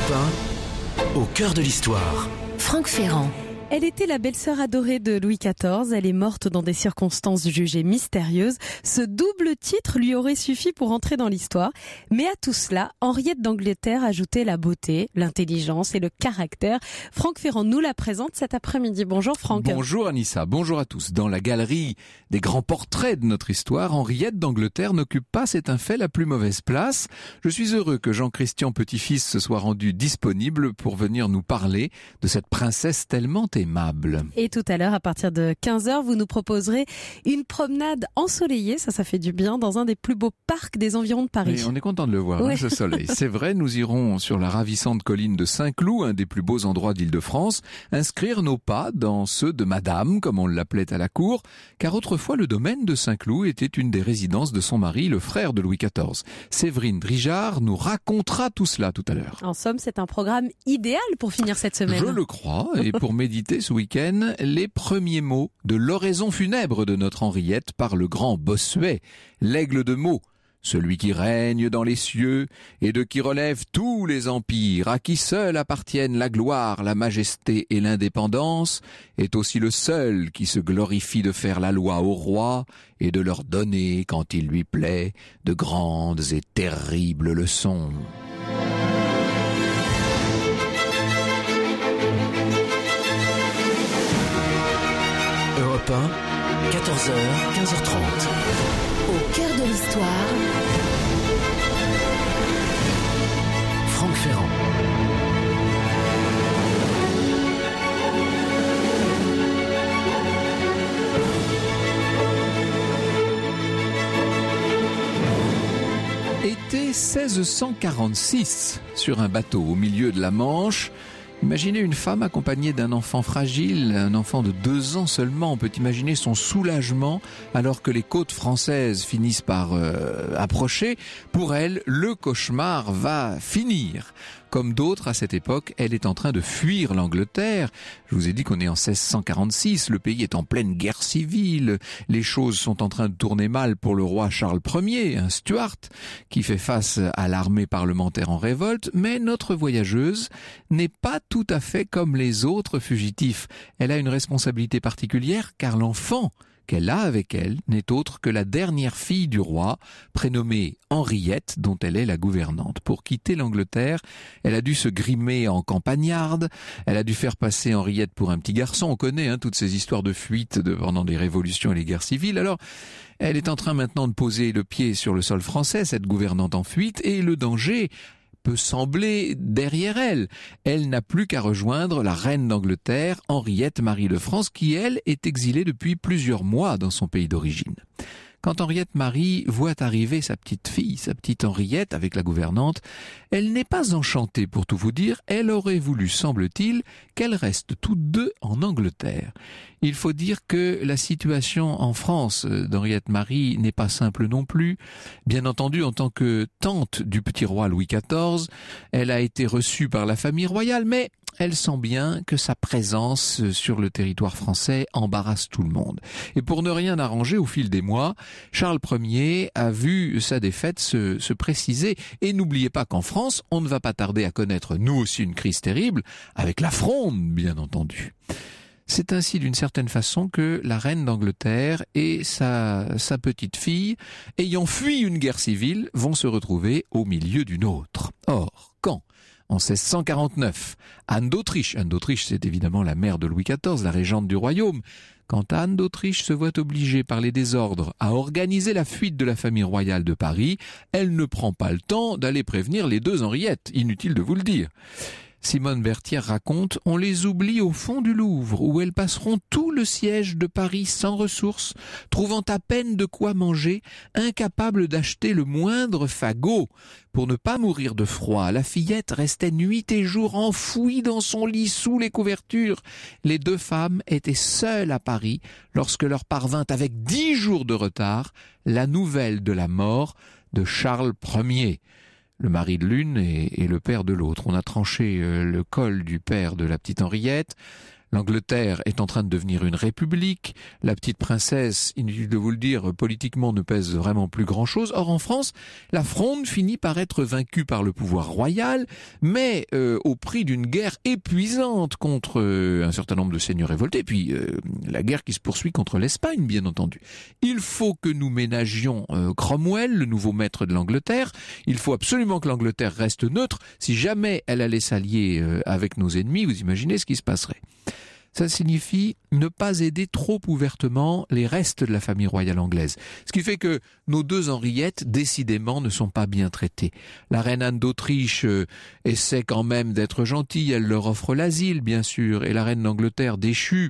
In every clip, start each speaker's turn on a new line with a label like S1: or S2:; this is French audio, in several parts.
S1: Europe 1, au cœur de l'histoire.
S2: Franck Ferrand.
S3: Elle était la belle-sœur adorée de Louis XIV. Elle est morte dans des circonstances jugées mystérieuses. Ce double titre lui aurait suffi pour entrer dans l'histoire. Mais à tout cela, Henriette d'Angleterre ajoutait la beauté, l'intelligence et le caractère. Franck Ferrand nous la présente cet après-midi. Bonjour Franck.
S4: Bonjour Anissa, bonjour à tous. Dans la galerie des grands portraits de notre histoire, Henriette d'Angleterre n'occupe pas, c'est un fait, la plus mauvaise place. Je suis heureux que Jean-Christian Petit-Fils se soit rendu disponible pour venir nous parler de cette princesse tellement aimable.
S3: Et tout à l'heure, à partir de 15h, vous nous proposerez une promenade ensoleillée, ça fait du bien, dans un des plus beaux parcs des environs de Paris.
S4: Et on est content de le voir,
S3: ouais.
S4: Ce soleil. C'est vrai, nous irons sur la ravissante colline de Saint-Cloud, un des plus beaux endroits d'Île-de-France, inscrire nos pas dans ceux de Madame, comme on l'appelait à la cour, car autrefois le domaine de Saint-Cloud était une des résidences de son mari, le frère de Louis XIV. Séverine Drijard nous racontera tout cela tout à l'heure.
S3: En somme, c'est un programme idéal pour finir cette semaine.
S4: Je le crois, et pour méditer ce week-end, les premiers mots de l'oraison funèbre de notre Henriette par le grand Bossuet, l'aigle de Meaux, celui qui règne dans les cieux et de qui relèvent tous les empires, à qui seul appartiennent la gloire, la majesté et l'indépendance, est aussi le seul qui se glorifie de faire la loi aux rois et de leur donner, quand il lui plaît, de grandes et terribles leçons.
S1: Europe 1, 14h, 15h30.
S2: Au cœur de l'histoire.
S1: Franck Ferrand.
S4: Été 1646, sur un bateau au milieu de la Manche. Imaginez une femme accompagnée d'un enfant fragile, un enfant de 2 ans seulement. On peut imaginer son soulagement alors que les côtes françaises finissent par approcher. Pour elle, le cauchemar va finir. Comme d'autres à cette époque, elle est en train de fuir l'Angleterre. Je vous ai dit qu'on est en 1646, le pays est en pleine guerre civile. Les choses sont en train de tourner mal pour le roi Charles Ier, un Stuart, qui fait face à l'armée parlementaire en révolte. Mais notre voyageuse n'est pas tout à fait comme les autres fugitifs. Elle a une responsabilité particulière car l'enfant qu'elle a avec elle n'est autre que la dernière fille du roi, prénommée Henriette, dont elle est la gouvernante. Pour quitter l'Angleterre, elle a dû se grimer en campagnarde, elle a dû faire passer Henriette pour un petit garçon. On connaît toutes ces histoires de fuite pendant les révolutions et les guerres civiles. Alors, elle est en train maintenant de poser le pied sur le sol français, cette gouvernante en fuite, et le danger peut sembler derrière elle. Elle n'a plus qu'à rejoindre la reine d'Angleterre, Henriette Marie de France, qui, elle, est exilée depuis plusieurs mois dans son pays d'origine. Quand Henriette Marie voit arriver sa petite fille, sa petite Henriette, avec la gouvernante, elle n'est pas enchantée pour tout vous dire. Elle aurait voulu, semble-t-il, qu'elles restent toutes deux en Angleterre. Il faut dire que la situation en France d'Henriette Marie n'est pas simple non plus. Bien entendu, en tant que tante du petit roi Louis XIV, elle a été reçue par la famille royale, mais elle sent bien que sa présence sur le territoire français embarrasse tout le monde. Et pour ne rien arranger au fil des mois, Charles Ier a vu sa défaite se préciser. Et n'oubliez pas qu'en France, on ne va pas tarder à connaître nous aussi une crise terrible, avec la Fronde, bien entendu. C'est ainsi d'une certaine façon que la reine d'Angleterre et sa petite fille, ayant fui une guerre civile, vont se retrouver au milieu d'une autre. Or, quand en 1649, Anne d'Autriche, c'est évidemment la mère de Louis XIV, la régente du royaume, quand Anne d'Autriche se voit obligée par les désordres à organiser la fuite de la famille royale de Paris, elle ne prend pas le temps d'aller prévenir les 2 Henriettes, inutile de vous le dire. Simone Berthier raconte « On les oublie au fond du Louvre, où elles passeront tout le siège de Paris sans ressources, trouvant à peine de quoi manger, incapables d'acheter le moindre fagot. Pour ne pas mourir de froid, la fillette restait nuit et jour enfouie dans son lit sous les couvertures. Les 2 femmes étaient seules à Paris lorsque leur parvint avec 10 jours de retard la nouvelle de la mort de Charles Ier. Le mari de l'une et le père de l'autre. On a tranché le col du père de la petite Henriette. L'Angleterre est en train de devenir une république. La petite princesse, inutile de vous le dire, politiquement ne pèse vraiment plus grand-chose. Or, en France, la Fronde finit par être vaincue par le pouvoir royal, mais au prix d'une guerre épuisante contre un certain nombre de seigneurs révoltés, et puis la guerre qui se poursuit contre l'Espagne, bien entendu. Il faut que nous ménagions Cromwell, le nouveau maître de l'Angleterre. Il faut absolument que l'Angleterre reste neutre. Si jamais elle allait s'allier avec nos ennemis, vous imaginez ce qui se passerait. Ça signifie ne pas aider trop ouvertement les restes de la famille royale anglaise. Ce qui fait que nos deux Henriettes, décidément, ne sont pas bien traitées. La reine Anne d'Autriche essaie quand même d'être gentille, elle leur offre l'asile, bien sûr, et la reine d'Angleterre, déchue,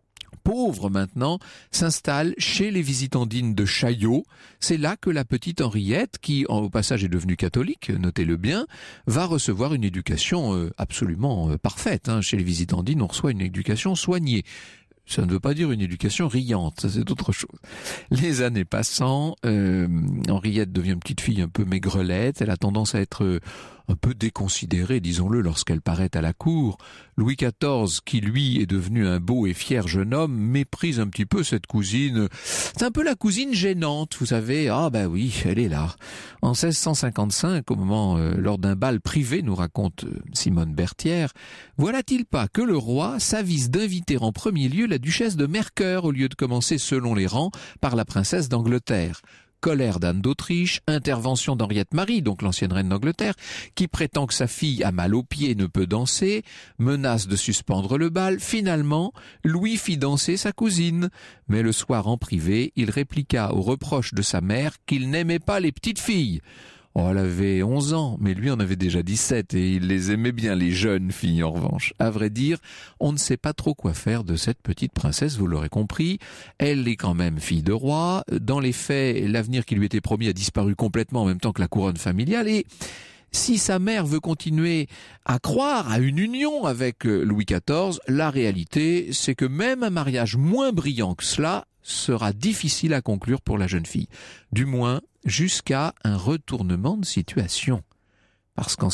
S4: pauvre maintenant, s'installe chez les visitandines de Chaillot. C'est là que la petite Henriette, qui au passage est devenue catholique, notez-le bien, va recevoir une éducation absolument parfaite. Chez les visitandines, on reçoit une éducation soignée. Ça ne veut pas dire une éducation riante, ça c'est autre chose. Les années passant, Henriette devient une petite fille un peu maigrelette, elle a tendance à être un peu déconsidérée, disons-le, lorsqu'elle paraît à la cour. Louis XIV, qui lui est devenu un beau et fier jeune homme, méprise un petit peu cette cousine. C'est un peu la cousine gênante, vous savez. Ah ben oui, elle est là. En 1655, au moment, lors d'un bal privé, nous raconte Simone Berthière, voilà-t-il pas que le roi s'avise d'inviter en premier lieu la duchesse de Mercœur au lieu de commencer selon les rangs par la princesse d'Angleterre. Colère d'Anne d'Autriche, intervention d'Henriette Marie, donc l'ancienne reine d'Angleterre, qui prétend que sa fille a mal aux pieds et ne peut danser, menace de suspendre le bal. Finalement, Louis fit danser sa cousine. Mais le soir en privé, il répliqua aux reproches de sa mère qu'il n'aimait pas les petites filles. Oh, elle avait 11 ans, mais lui en avait déjà 17 et il les aimait bien, les jeunes filles en revanche. À vrai dire, on ne sait pas trop quoi faire de cette petite princesse, vous l'aurez compris. Elle est quand même fille de roi. Dans les faits, l'avenir qui lui était promis a disparu complètement en même temps que la couronne familiale et si sa mère veut continuer à croire à une union avec Louis XIV, la réalité, c'est que même un mariage moins brillant que cela sera difficile à conclure pour la jeune fille. Du moins, jusqu'à un retournement de situation. Parce qu'en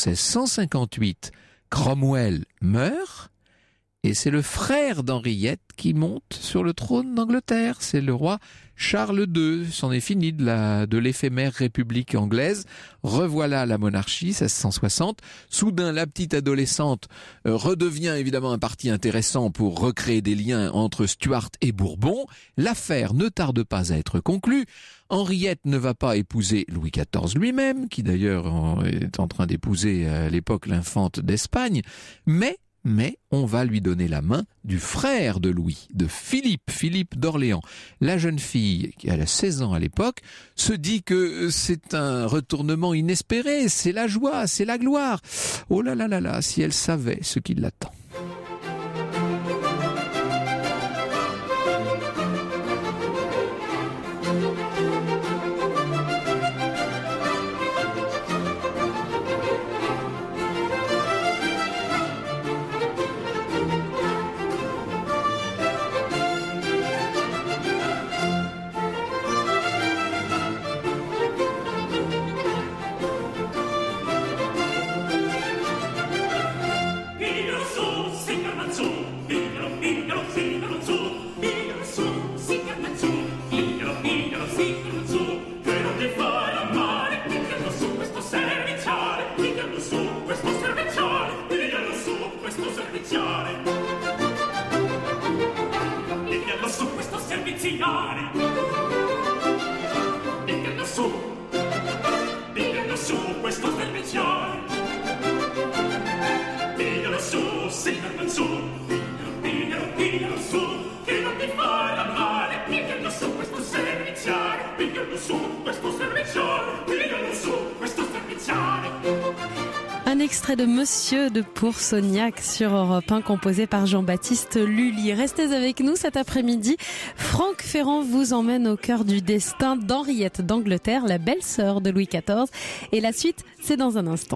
S4: 1658, Cromwell meurt, et c'est le frère d'Henriette qui monte sur le trône d'Angleterre. C'est le roi Charles II. C'en est fini de l'éphémère république anglaise. Revoilà la monarchie, 1660. Soudain, la petite adolescente redevient évidemment un parti intéressant pour recréer des liens entre Stuart et Bourbon. L'affaire ne tarde pas à être conclue. Henriette ne va pas épouser Louis XIV lui-même, qui d'ailleurs est en train d'épouser à l'époque l'infante d'Espagne, mais on va lui donner la main du frère de Louis, de Philippe d'Orléans. La jeune fille, qui a 16 ans à l'époque, se dit que c'est un retournement inespéré, c'est la joie, c'est la gloire. Oh là là là là, si elle savait ce qui l'attend.
S3: Un extrait de Monsieur de Poursognac sur Europe 1 composé par Jean-Baptiste Lully. Restez avec nous cet après-midi. Franck Ferrand vous emmène au cœur du destin d'Henriette d'Angleterre, la belle-sœur de Louis XIV. Et la suite, c'est dans un instant.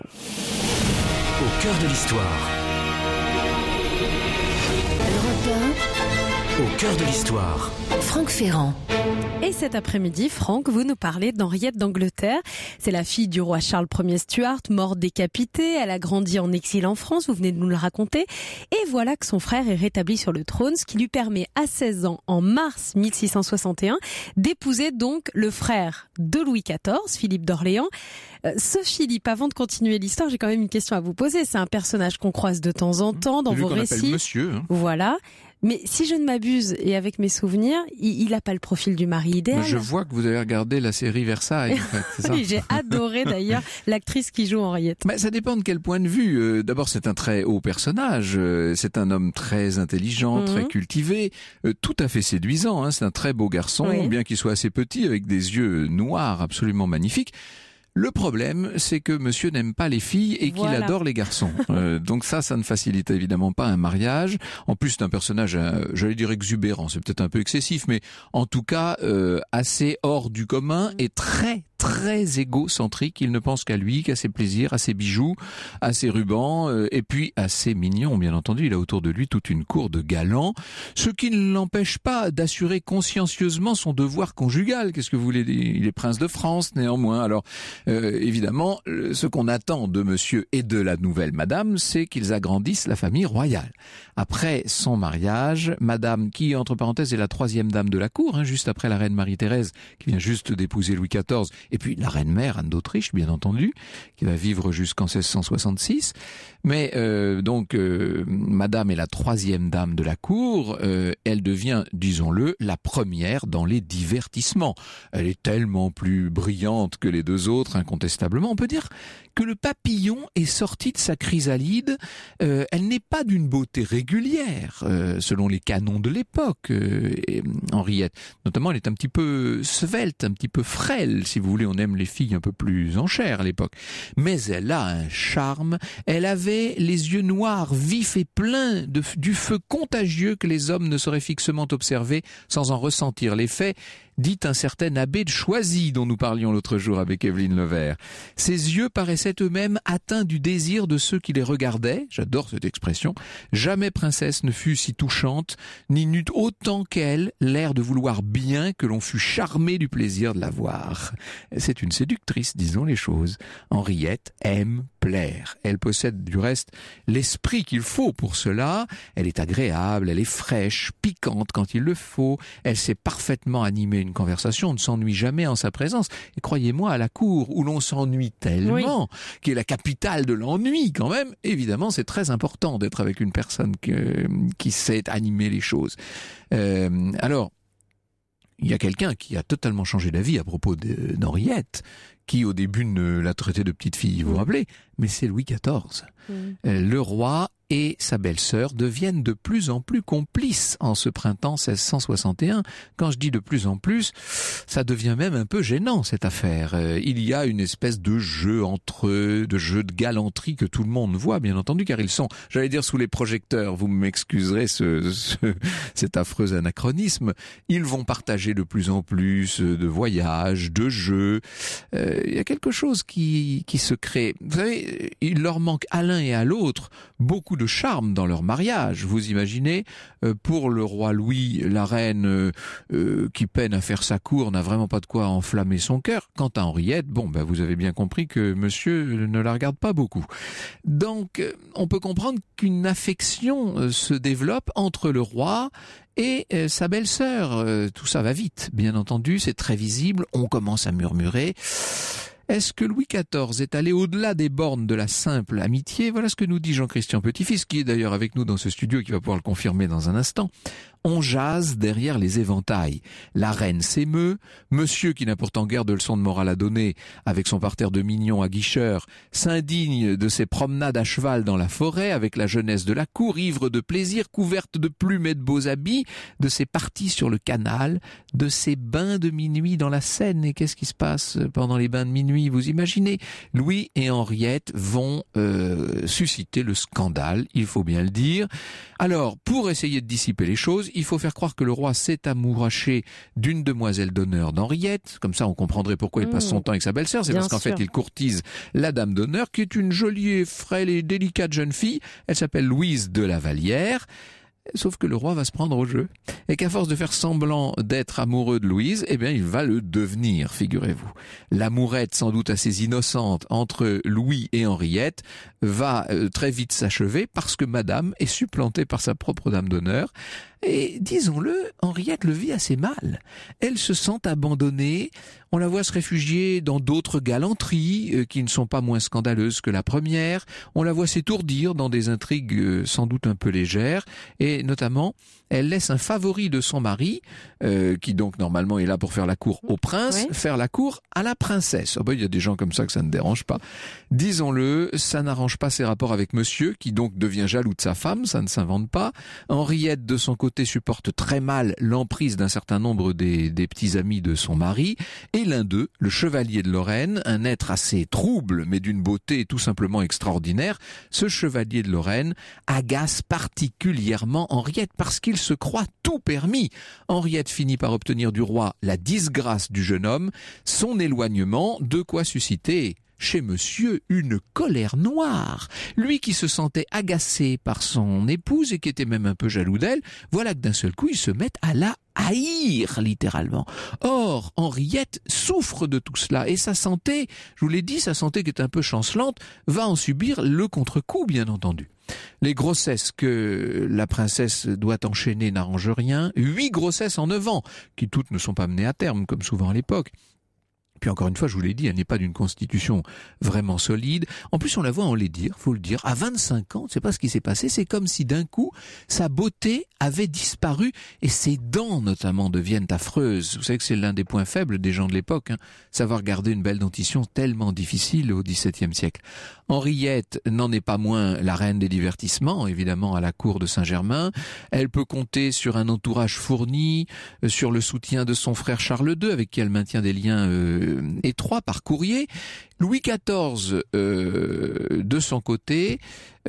S1: Au cœur de l'histoire.
S2: Europe
S1: Au cœur de l'histoire.
S2: Franck Ferrand.
S3: Et cet après-midi, Franck, vous nous parlez d'Henriette d'Angleterre. C'est la fille du roi Charles Ier Stuart, mort décapité. Elle a grandi en exil en France, vous venez de nous le raconter. Et voilà que son frère est rétabli sur le trône, ce qui lui permet à 16 ans, en mars 1661, d'épouser donc le frère de Louis XIV, Philippe d'Orléans. Ce Philippe, avant de continuer l'histoire, j'ai quand même une question à vous poser. C'est un personnage qu'on croise de temps en temps dans vos récits.
S4: Monsieur.
S3: Voilà. Mais si je ne m'abuse, et avec mes souvenirs, il n'a pas le profil du mari idéal.
S4: Je vois que vous avez regardé la série Versailles, en fait, c'est ça?
S3: Oui, j'ai adoré d'ailleurs l'actrice qui joue Henriette.
S4: Mais ça dépend de quel point de vue. D'abord, c'est un très haut personnage. C'est un homme très intelligent, très cultivé, tout à fait séduisant. Hein. C'est un très beau garçon, bien qu'il soit assez petit, avec des yeux noirs absolument magnifiques. Le problème, c'est que monsieur n'aime pas les filles et qu'il adore les garçons. Donc ça ne facilite évidemment pas un mariage. En plus, c'est un personnage, j'allais dire exubérant, c'est peut-être un peu excessif, mais en tout cas assez hors du commun et très égocentrique. Il ne pense qu'à lui, qu'à ses plaisirs, à ses bijoux, à ses rubans, et puis à ses mignons, bien entendu. Il a autour de lui toute une cour de galants, ce qui ne l'empêche pas d'assurer consciencieusement son devoir conjugal. Qu'est-ce que vous voulez dire ? Il est prince de France, néanmoins. Alors, évidemment, ce qu'on attend de monsieur et de la nouvelle madame, c'est qu'ils agrandissent la famille royale. Après son mariage, madame, qui, entre parenthèses, est la 3e dame de la cour, juste après la reine Marie-Thérèse, qui vient juste d'épouser Louis XIV, et puis la reine-mère Anne d'Autriche, bien entendu, qui va vivre jusqu'en 1666. Mais madame est la 3e dame de la cour. Elle devient, disons-le, la première dans les divertissements. Elle est tellement plus brillante que les deux autres, incontestablement. On peut dire que le papillon est sorti de sa chrysalide. Elle n'est pas d'une beauté régulière, selon les canons de l'époque, Henriette. Notamment, elle est un petit peu svelte, un petit peu frêle, si vous voulez. On aime les filles un peu plus en chair à l'époque. Mais elle a un charme. Elle avait les yeux noirs, vifs et pleins du feu contagieux que les hommes ne sauraient fixement observer sans en ressentir l'effet, dit un certain abbé de Choisy dont nous parlions l'autre jour avec Evelyne Levert. Ses yeux paraissaient eux-mêmes atteints du désir de ceux qui les regardaient. J'adore cette expression. Jamais princesse ne fut si touchante, ni n'eut autant qu'elle l'air de vouloir bien que l'on fût charmé du plaisir de la voir. C'est une séductrice, disons les choses. Henriette aime plaire. Elle possède du reste l'esprit qu'il faut pour cela. Elle est agréable, elle est fraîche, piquante quand il le faut. Elle sait parfaitement animer une conversation, on ne s'ennuie jamais en sa présence. Et croyez-moi, à la cour, où l'on s'ennuie tellement, qui est la capitale de l'ennui quand même, évidemment, c'est très important d'être avec une personne qui sait animer les choses. Alors, il y a quelqu'un qui a totalement changé d'avis à propos d'Henriette, qui au début ne l'a traitée de petite fille, vous vous rappelez, mais c'est Louis XIV. Le roi et sa belle-sœur deviennent de plus en plus complices en ce printemps 1661. Quand je dis de plus en plus, ça devient même un peu gênant cette affaire. Il y a une espèce de jeu entre eux, de jeu de galanterie que tout le monde voit, bien entendu, car ils sont, j'allais dire, sous les projecteurs. Vous m'excuserez cet affreux anachronisme. Ils vont partager de plus en plus de voyages, de jeux. Il y a quelque chose qui se crée. Vous savez, il leur manque à l'un et à l'autre beaucoup de charme dans leur mariage. Vous imaginez, pour le roi Louis, la reine qui peine à faire sa cour n'a vraiment pas de quoi enflammer son cœur. Quant à Henriette, vous avez bien compris que monsieur ne la regarde pas beaucoup. Donc, on peut comprendre qu'une affection se développe entre le roi et sa belle-sœur. Tout ça va vite, bien entendu, c'est très visible, on commence à murmurer. Est-ce que Louis XIV est allé au-delà des bornes de la simple amitié ? Voilà ce que nous dit Jean-Christian Petit-Fils, qui est d'ailleurs avec nous dans ce studio et qui va pouvoir le confirmer dans un instant. On jase derrière les éventails. La reine s'émeut, monsieur, qui n'a pourtant guère de leçons de morale à donner, avec son parterre de mignons à Guicheur, s'indigne de ses promenades à cheval dans la forêt, avec la jeunesse de la cour, ivre de plaisir, couverte de plumes et de beaux habits, de ses parties sur le canal, de ses bains de minuit dans la Seine. Et qu'est-ce qui se passe pendant les bains de minuit ? Vous imaginez ? Louis et Henriette vont susciter le scandale, il faut bien le dire. Alors, pour essayer de dissiper les choses, il faut faire croire que le roi s'est amouraché d'une demoiselle d'honneur d'Henriette. Comme ça, on comprendrait pourquoi il passe son temps avec sa belle-sœur. C'est parce qu'en fait, il courtise la dame d'honneur, qui est une jolie, frêle et délicate jeune fille. Elle s'appelle Louise de la Vallière. Sauf que le roi va se prendre au jeu et qu'à force de faire semblant d'être amoureux de Louise, eh bien il va le devenir, figurez-vous. L'amourette sans doute assez innocente entre Louis et Henriette va très vite s'achever parce que madame est supplantée par sa propre dame d'honneur. Et disons-le, Henriette le vit assez mal. Elle se sent abandonnée, on la voit se réfugier dans d'autres galanteries qui ne sont pas moins scandaleuses que la première, on la voit s'étourdir dans des intrigues sans doute un peu légères, et notamment, elle laisse un favori de son mari, qui donc normalement est là pour faire la cour au prince, faire la cour à la princesse. Il y a des gens comme ça que ça ne dérange pas. Disons-le, ça n'arrange pas ses rapports avec monsieur, qui donc devient jaloux de sa femme, ça ne s'invente pas. Henriette, de son côté, supporte très mal l'emprise d'un certain nombre des petits amis de son mari, et l'un d'eux, le chevalier de Lorraine, un être assez trouble, mais d'une beauté tout simplement extraordinaire, ce chevalier de Lorraine agace particulièrement Henriette parce qu'il se croit tout permis. Henriette finit par obtenir du roi la disgrâce du jeune homme, son éloignement, de quoi susciter chez monsieur une colère noire. Lui qui se sentait agacé par son épouse et qui était même un peu jaloux d'elle, voilà que d'un seul coup il se met à la haïr littéralement. Or, Henriette souffre de tout cela et sa santé, je vous l'ai dit, sa santé qui est un peu chancelante, va en subir le contre-coup bien entendu. Les grossesses que la princesse doit enchaîner n'arrangent rien. 8 grossesses en 9 ans, qui toutes ne sont pas menées à terme, comme souvent à l'époque. Puis encore une fois, je vous l'ai dit, elle n'est pas d'une constitution vraiment solide. En plus, on la voit enlaidir, faut le dire. À 25 ans, je ne sais pas ce qui s'est passé, c'est comme si d'un coup, sa beauté avait disparu et ses dents notamment deviennent affreuses. Vous savez que c'est l'un des points faibles des gens de l'époque, savoir garder une belle dentition tellement difficile au XVIIe siècle. Henriette n'en est pas moins la reine des divertissements, évidemment à la cour de Saint-Germain. Elle peut compter sur un entourage fourni, sur le soutien de son frère Charles II, avec qui elle maintient des liens étroit par courrier. Louis XIV, de son côté,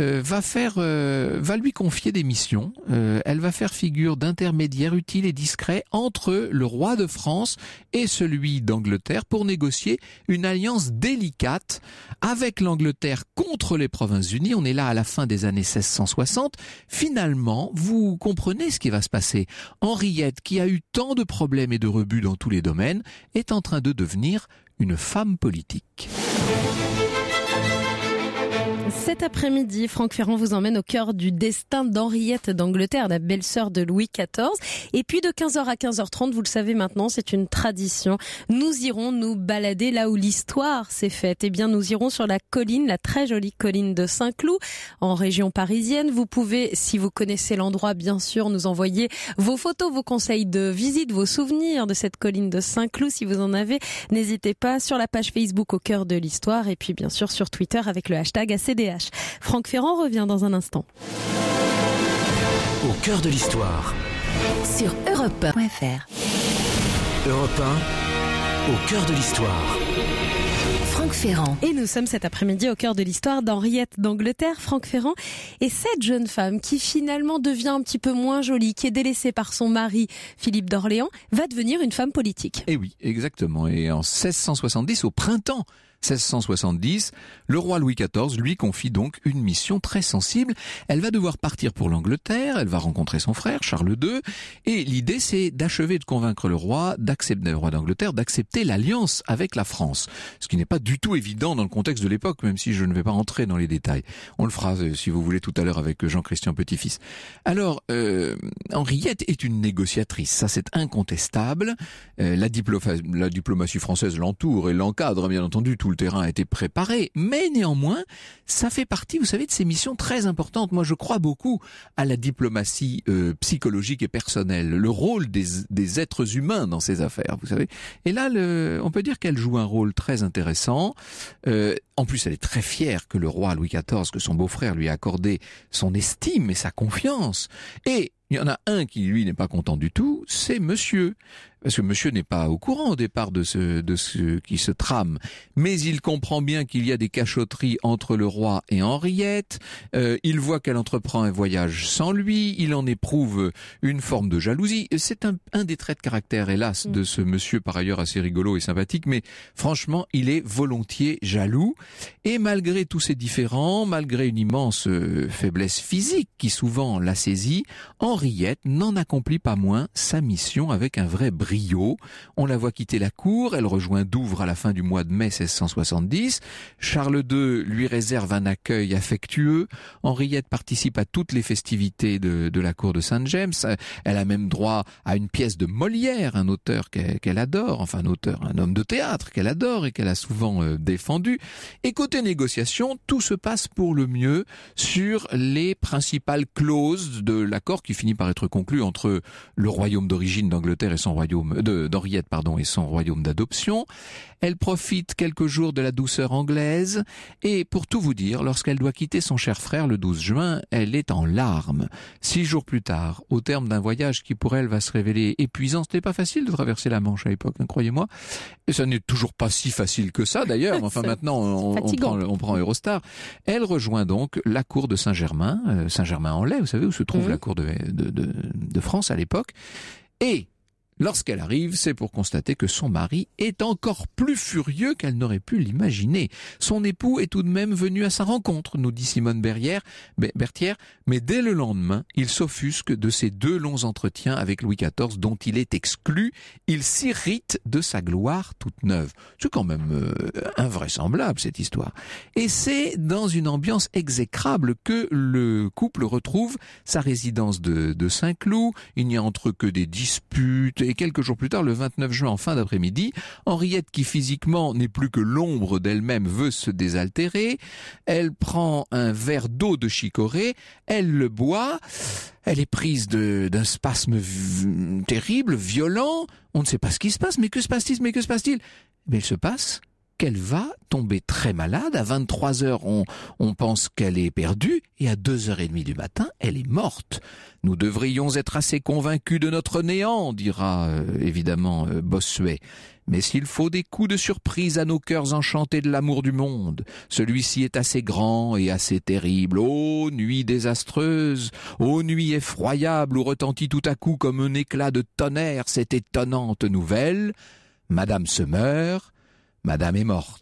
S4: va lui confier des missions. Elle va faire figure d'intermédiaire utile et discret entre le roi de France et celui d'Angleterre pour négocier une alliance délicate avec l'Angleterre contre les Provinces-Unies. On est là à la fin des années 1660. Finalement, vous comprenez ce qui va se passer. Henriette, qui a eu tant de problèmes et de rebuts dans tous les domaines, est en train de devenir une femme politique.
S3: Cet après-midi, Franck Ferrand vous emmène au cœur du destin d'Henriette d'Angleterre, la belle-sœur de Louis XIV. Et puis de 15h à 15h30, vous le savez maintenant, c'est une tradition. Nous irons nous balader là où l'histoire s'est faite. Eh bien, nous irons sur la colline, la très jolie colline de Saint-Cloud, en région parisienne. Vous pouvez, si vous connaissez l'endroit, bien sûr, nous envoyer vos photos, vos conseils de visite, vos souvenirs de cette colline de Saint-Cloud. Si vous en avez, n'hésitez pas sur la page Facebook au cœur de l'histoire et puis bien sûr sur Twitter avec le hashtag ACDH. Franck Ferrand revient dans un instant.
S1: Au cœur de l'histoire.
S2: Sur Europe1.fr.
S1: Europe 1, au cœur de l'histoire.
S2: Franck Ferrand.
S3: Et nous sommes cet après-midi au cœur de l'histoire d'Henriette d'Angleterre, Franck Ferrand. Et cette jeune femme qui finalement devient un petit peu moins jolie, qui est délaissée par son mari Philippe d'Orléans, va devenir une femme politique.
S4: Et oui, exactement. Et en 1670, au printemps 1670, le roi Louis XIV lui confie donc une mission très sensible. Elle va devoir partir pour l'Angleterre, elle va rencontrer son frère Charles II, et l'idée c'est d'achever de convaincre le roi d'Angleterre d'accepter l'alliance avec la France. Ce qui n'est pas du tout évident dans le contexte de l'époque, même si je ne vais pas entrer dans les détails. On le fera, si vous voulez, tout à l'heure avec Jean-Christian Petit-Fils. Alors, Henriette est une négociatrice, ça c'est incontestable. La diplomatie française l'entoure et l'encadre, bien entendu, tout le terrain a été préparé, mais néanmoins, ça fait partie, vous savez, de ces missions très importantes. Moi, je crois beaucoup à la diplomatie psychologique et personnelle, le rôle des êtres humains dans ces affaires, vous savez. Et là, on peut dire qu'elle joue un rôle très intéressant. En plus, elle est très fière que le roi Louis XIV, que son beau-frère lui a accordé son estime et sa confiance. Et il y en a un qui, lui, n'est pas content du tout, c'est monsieur. parce que monsieur n'est pas au courant au départ de ce qui se trame, mais il comprend bien qu'il y a des cachotteries entre le roi et Henriette, il voit qu'elle entreprend un voyage sans lui, il en éprouve une forme de jalousie. C'est un des traits de caractère, hélas, de ce monsieur, par ailleurs assez rigolo et sympathique, mais franchement, il est volontiers jaloux, et malgré tous ces différends, malgré une immense faiblesse physique qui souvent la saisit, Henriette n'en accomplit pas moins sa mission avec un vrai brio. On la voit quitter la cour, elle rejoint Douvres à la fin du mois de mai 1670. Charles II lui réserve un accueil affectueux. Henriette participe à toutes les festivités de la cour de Saint-James. Elle a même droit à une pièce de Molière, un auteur qu'elle adore, enfin un homme de théâtre qu'elle adore et qu'elle a souvent défendu. Et côté négociation, tout se passe pour le mieux sur les principales clauses de l'accord qui finit par être conclu entre le royaume d'origine d'Angleterre et son royaume d'Henriette et son royaume d'adoption. Elle profite quelques jours de la douceur anglaise et, pour tout vous dire, lorsqu'elle doit quitter son cher frère le 12 juin, elle est en larmes. 6 jours plus tard, au terme d'un voyage qui pour elle va se révéler épuisant, c'était pas facile de traverser la Manche à l'époque, hein, croyez-moi. Et ça n'est toujours pas si facile que ça d'ailleurs, enfin maintenant on prend Eurostar. Elle rejoint donc la cour de Saint-Germain, Saint-Germain-en-Laye, vous savez où se trouve la cour de France à l'époque, et lorsqu'elle arrive, c'est pour constater que son mari est encore plus furieux qu'elle n'aurait pu l'imaginer. Son époux est tout de même venu à sa rencontre, nous dit Simone Berthière, mais dès le lendemain, il s'offusque de ces 2 longs entretiens avec Louis XIV dont il est exclu. Il s'irrite de sa gloire toute neuve. C'est quand même invraisemblable cette histoire. Et c'est dans une ambiance exécrable que le couple retrouve sa résidence de Saint-Cloud. Il n'y a entre eux que des disputes. Et quelques jours plus tard, le 29 juin en fin d'après-midi, Henriette, qui physiquement n'est plus que l'ombre d'elle-même, veut se désaltérer. Elle prend un verre d'eau de chicorée, elle le boit, elle est prise d'un spasme terrible, violent. On ne sait pas ce qui se passe, mais que se passe-t-il? Mais il se passe qu'elle va tomber très malade. À 23h, on pense qu'elle est perdue, et à 2h30 du matin, elle est morte. Nous devrions être assez convaincus de notre néant, dira évidemment Bossuet. Mais s'il faut des coups de surprise à nos cœurs enchantés de l'amour du monde, celui-ci est assez grand et assez terrible. Ô nuit désastreuse, ô nuit effroyable où retentit tout à coup comme un éclat de tonnerre cette étonnante nouvelle. Madame se meurt, Madame est morte.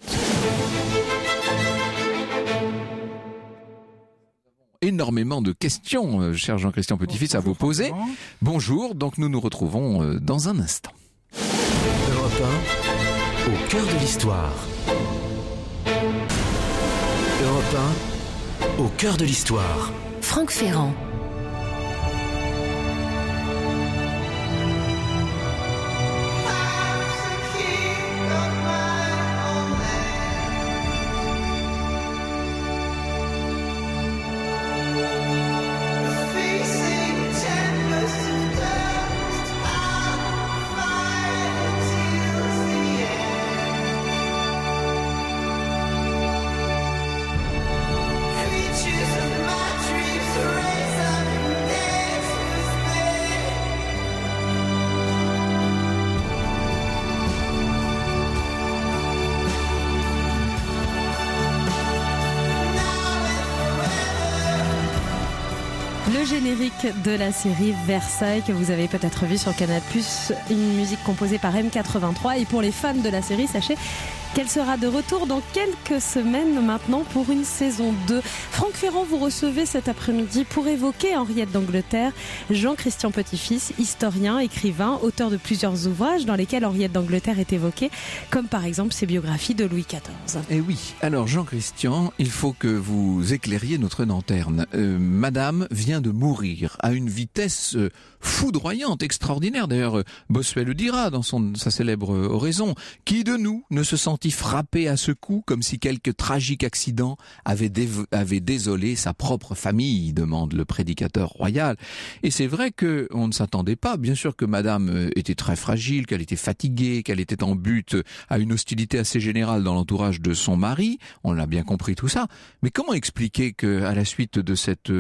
S4: Énormément de questions, cher Jean-Christian Petit-Fils, à vous poser. Bonjour, donc nous nous retrouvons dans un instant.
S1: Europe 1, au cœur de l'histoire. Europe 1, au cœur de l'histoire.
S2: Franck Ferrand.
S3: Le générique de la série Versailles que vous avez peut-être vu sur Canal+, une musique composée par M83. Et pour les fans de la série, sachez qu'elle sera de retour dans quelques semaines maintenant pour une saison 2. Franck Ferrand, vous recevez cet après-midi pour évoquer Henriette d'Angleterre Jean-Christian Petit-Fils, historien, écrivain, auteur de plusieurs ouvrages dans lesquels Henriette d'Angleterre est évoquée, comme par exemple ses biographies de Louis XIV.
S4: Eh oui, alors Jean-Christian, il faut que vous éclairiez notre lanterne. Madame vient de mourir à une vitesse foudroyante, extraordinaire. D'ailleurs, Bossuet le dira dans sa célèbre oraison. Qui de nous ne se sent senti frappé à ce coup, comme si quelque tragique accident avait désolé sa propre famille, demande le prédicateur royal. Et c'est vrai que on ne s'attendait pas. Bien sûr que madame était très fragile, qu'elle était fatiguée, qu'elle était en butte à une hostilité assez générale dans l'entourage de son mari. On l'a bien compris tout ça. Mais comment expliquer que, à la suite de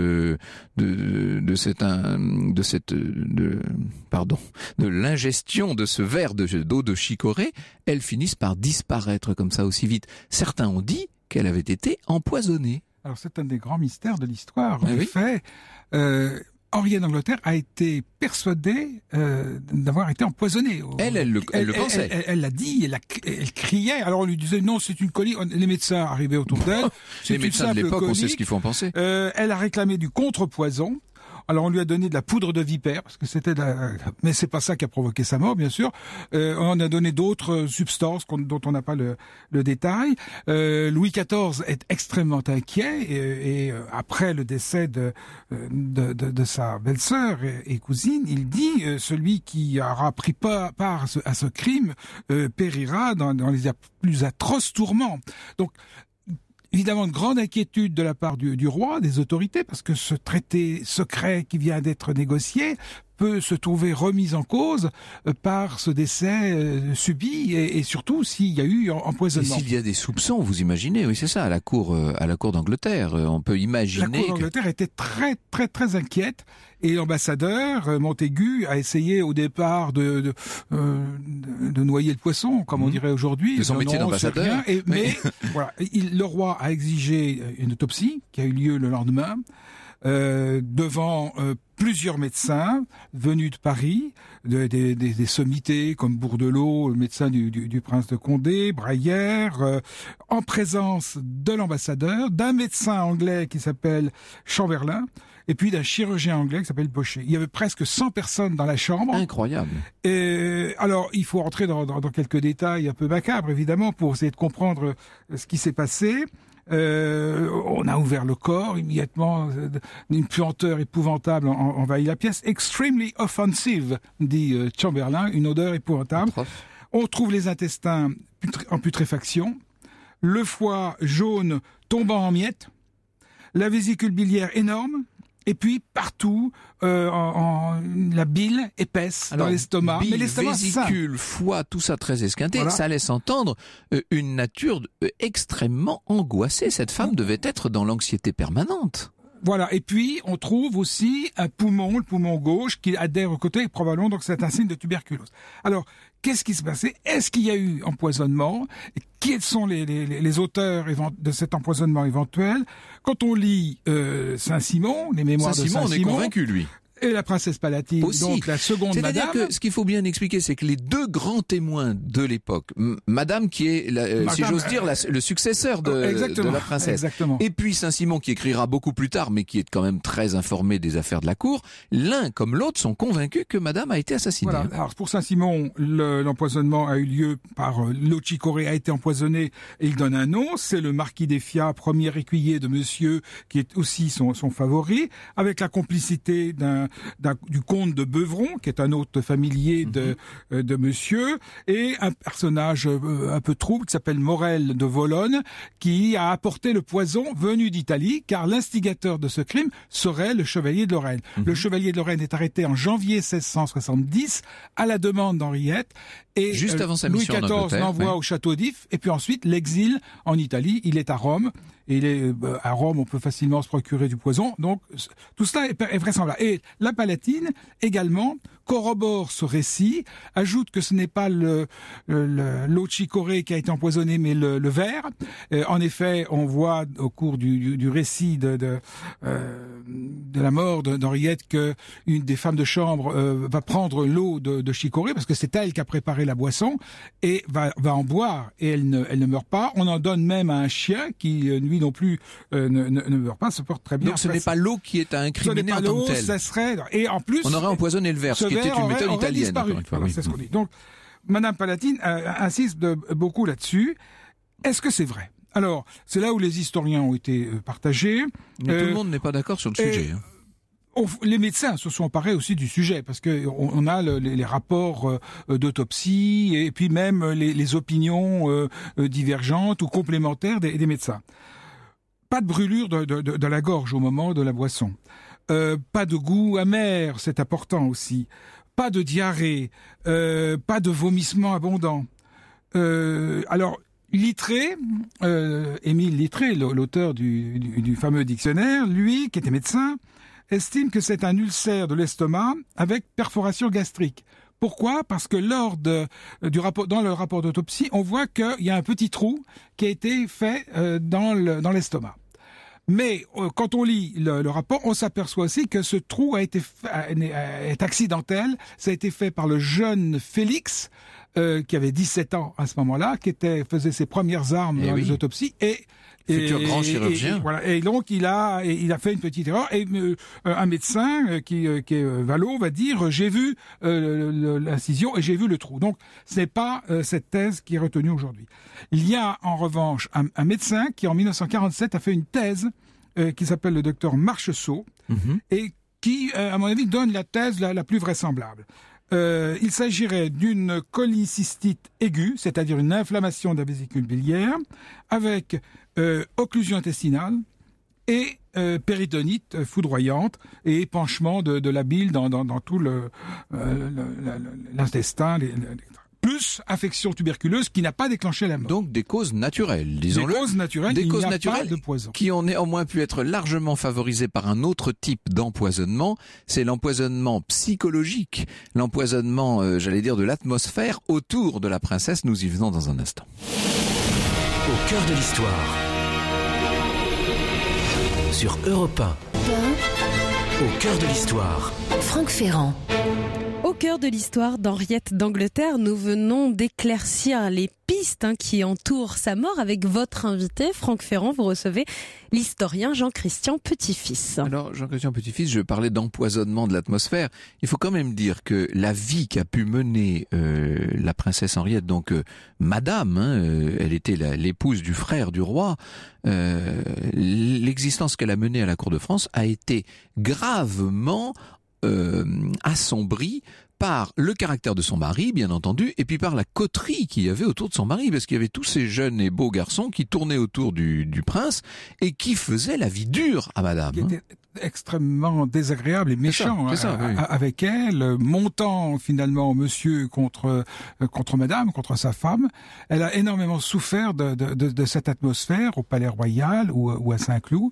S4: l'ingestion de ce verre d'eau de chicorée, elle finisse par disparaître comme ça aussi vite? Certains ont dit qu'elle avait été empoisonnée.
S5: Alors c'est un des grands mystères de l'histoire. En
S4: oui.
S5: effet, Henriette d'Angleterre a été persuadée d'avoir été empoisonnée.
S4: Elle le pensait.
S5: Elle l'a dit, elle criait. Alors on lui disait non, c'est une colique. Les médecins arrivaient autour d'elle.
S4: Les médecins de l'époque, on sait ce qu'ils font penser.
S5: Elle a réclamé du contrepoison. Alors on lui a donné de la poudre de vipère parce que mais c'est pas ça qui a provoqué sa mort, bien sûr. On a donné d'autres substances dont on n'a pas le détail. Louis XIV est extrêmement inquiet et après le décès de sa belle-sœur et cousine, il dit celui qui aura pris part à ce crime périra dans les plus atroces tourments. Donc évidemment, de grande inquiétude de la part du roi, des autorités, parce que ce traité secret qui vient d'être négocié peut se trouver remis en cause par ce décès subi et surtout s'il y a eu empoisonnement.
S4: Et s'il y a des soupçons, vous imaginez, oui c'est ça, à la cour d'Angleterre, on peut imaginer.
S5: La cour d'Angleterre était très très très inquiète et l'ambassadeur Montaigu a essayé au départ de noyer le poisson, comme on dirait aujourd'hui.
S4: De son métier d'ambassadeur.
S5: Mais voilà, le roi a exigé une autopsie qui a eu lieu le lendemain. Devant plusieurs médecins venus de Paris, des sommités comme Bourdelot, le médecin du prince de Condé, Braillère, en présence de l'ambassadeur, d'un médecin anglais qui s'appelle Chamberlain, et puis d'un chirurgien anglais qui s'appelle Bochet. Il y avait presque 100 personnes dans la chambre.
S4: Incroyable.
S5: Alors, il faut rentrer dans quelques détails un peu macabres, évidemment, pour essayer de comprendre ce qui s'est passé. On a ouvert le corps immédiatement, une puanteur épouvantable envahit la pièce. Extremely offensive, dit Chamberlain, une odeur épouvantable. On trouve les intestins en putréfaction, le foie jaune tombant en miettes, la vésicule biliaire énorme, et puis partout la bile épaisse dans l'estomac.
S4: Bile,
S5: mais l'estomac
S4: vésicule, foie, tout ça très esquinté,
S5: voilà.
S4: Ça laisse entendre une nature extrêmement angoissée. Cette femme devait être dans l'anxiété permanente.
S5: Voilà, et puis on trouve aussi un poumon, le poumon gauche, qui adhère au côté, probablement, donc c'est un signe de tuberculose. Alors, qu'est-ce qui s'est passé? Est-ce qu'il y a eu empoisonnement? Quels sont les auteurs de cet empoisonnement éventuel? Quand on lit Saint-Simon, les mémoires de Saint-Simon,
S4: on est convaincu, lui.
S5: Et la princesse Palatine,
S4: aussi.
S5: donc la seconde madame.
S4: C'est-à-dire que ce qu'il faut bien expliquer, c'est que les deux grands témoins de l'époque, madame qui est, si j'ose dire, le successeur de la princesse,
S5: exactement.
S4: Et puis Saint-Simon qui écrira beaucoup plus tard, mais qui est quand même très informé des affaires de la cour, l'un comme l'autre sont convaincus que madame a été assassinée.
S5: Voilà. Alors pour Saint-Simon, l'empoisonnement a eu lieu par l'eau de chicorée a été empoisonnée et il donne un nom, c'est le marquis d'Effiat, premier écuyer de monsieur, qui est aussi son favori, avec la complicité du comte de Beuvron, qui est un autre familier de monsieur, et un personnage un peu trouble qui s'appelle Morel de Volonne, qui a apporté le poison venu d'Italie, car l'instigateur de ce crime serait le chevalier de Lorraine. Le chevalier de Lorraine est arrêté en janvier 1670 à la demande d'Henriette, et
S4: juste avant sa
S5: Louis
S4: mission
S5: XIV l'envoie au château d'If, et puis ensuite l'exil en Italie. Il est à Rome, et à Rome on peut facilement se procurer du poison, donc tout cela est vraisemblable. Et la Palatine également corrobore ce récit, ajoute que ce n'est pas l'eau de chicorée qui a été empoisonnée, mais le verre. En effet, on voit au cours du récit de la mort d'Henriette que une des femmes de chambre va prendre l'eau de chicorée, parce que c'est elle qui a préparé la boisson, et va en boire, et elle ne meurt pas. On en donne même à un chien qui, lui non plus, ne meurt pas, se porte très bien.
S4: Donc ce n'est pas l'eau qui est à incriminer en tant que telle.
S5: Ça serait, et en plus,
S4: on aurait empoisonné le verre, ce qui était une méthode italienne.
S5: Disparu. Voilà, c'est ce qu'on dit. Donc, Madame Palatine insiste beaucoup là-dessus. Est-ce que c'est vrai? Alors, c'est là où les historiens ont été partagés.
S4: Mais tout le monde n'est pas d'accord sur le sujet.
S5: les médecins se sont emparés aussi du sujet parce que on a les rapports d'autopsie et puis même les opinions divergentes ou complémentaires des médecins. Pas de brûlure de la gorge au moment de la boisson. Pas de goût amer, c'est important aussi. Pas de diarrhée. Pas de vomissement abondant. Alors, Littré, Émile Littré, l'auteur du fameux dictionnaire, lui, qui était médecin, estime que c'est un ulcère de l'estomac avec perforation gastrique. Pourquoi ? Parce que dans le rapport d'autopsie, on voit qu'il y a un petit trou qui a été fait dans l'estomac. Mais quand on lit le rapport, on s'aperçoit aussi que ce trou est accidentel. Ça a été fait par le jeune Félix, qui avait 17 ans à ce moment-là, faisait ses premières armes dans les autopsies
S4: futur grand chirurgien.
S5: Et donc il a fait une petite erreur et un médecin qui est Vallot va dire j'ai vu l'incision et j'ai vu le trou. Donc ce n'est pas cette thèse qui est retenue aujourd'hui. Il y a en revanche un médecin qui en 1947 a fait une thèse qui s'appelle le docteur Marcheseau et qui à mon avis donne la thèse la plus vraisemblable. Il s'agirait d'une cholécystite aiguë, c'est-à-dire une inflammation de la vésicule biliaire, avec occlusion intestinale et péritonite foudroyante et épanchement de la bile dans tout l'intestin, plus affection tuberculeuse qui n'a pas déclenché la mort.
S4: Donc des causes naturelles, disons-le.
S5: Des causes naturelles, pas de poison.
S4: Qui ont néanmoins pu être largement favorisées par un autre type d'empoisonnement, c'est l'empoisonnement psychologique, l'empoisonnement, j'allais dire, de l'atmosphère autour de la princesse. Nous y venons dans un instant.
S1: Au cœur de l'histoire. Sur Europe 1. Au cœur de l'histoire.
S2: Franck Ferrand.
S3: Au cœur de l'histoire d'Henriette d'Angleterre, nous venons d'éclaircir les pistes qui entourent sa mort avec votre invité, Franck Ferrand. Vous recevez l'historien Jean-Christian Petit-Fils.
S4: Alors, Jean-Christian Petit-Fils, je parlais d'empoisonnement de l'atmosphère. Il faut quand même dire que la vie qu'a pu mener la princesse Henriette, donc madame, elle était l'épouse du frère du roi, l'existence qu'elle a menée à la cour de France a été gravement assombrie par le caractère de son mari, bien entendu, et puis par la coterie qu'il y avait autour de son mari, parce qu'il y avait tous ces jeunes et beaux garçons qui tournaient autour du prince et qui faisaient la vie dure à madame.
S5: Qui était extrêmement désagréable et méchant
S4: oui.
S5: avec elle, montant finalement monsieur contre madame, contre sa femme. Elle a énormément souffert de cette atmosphère au Palais Royal ou à Saint-Cloud.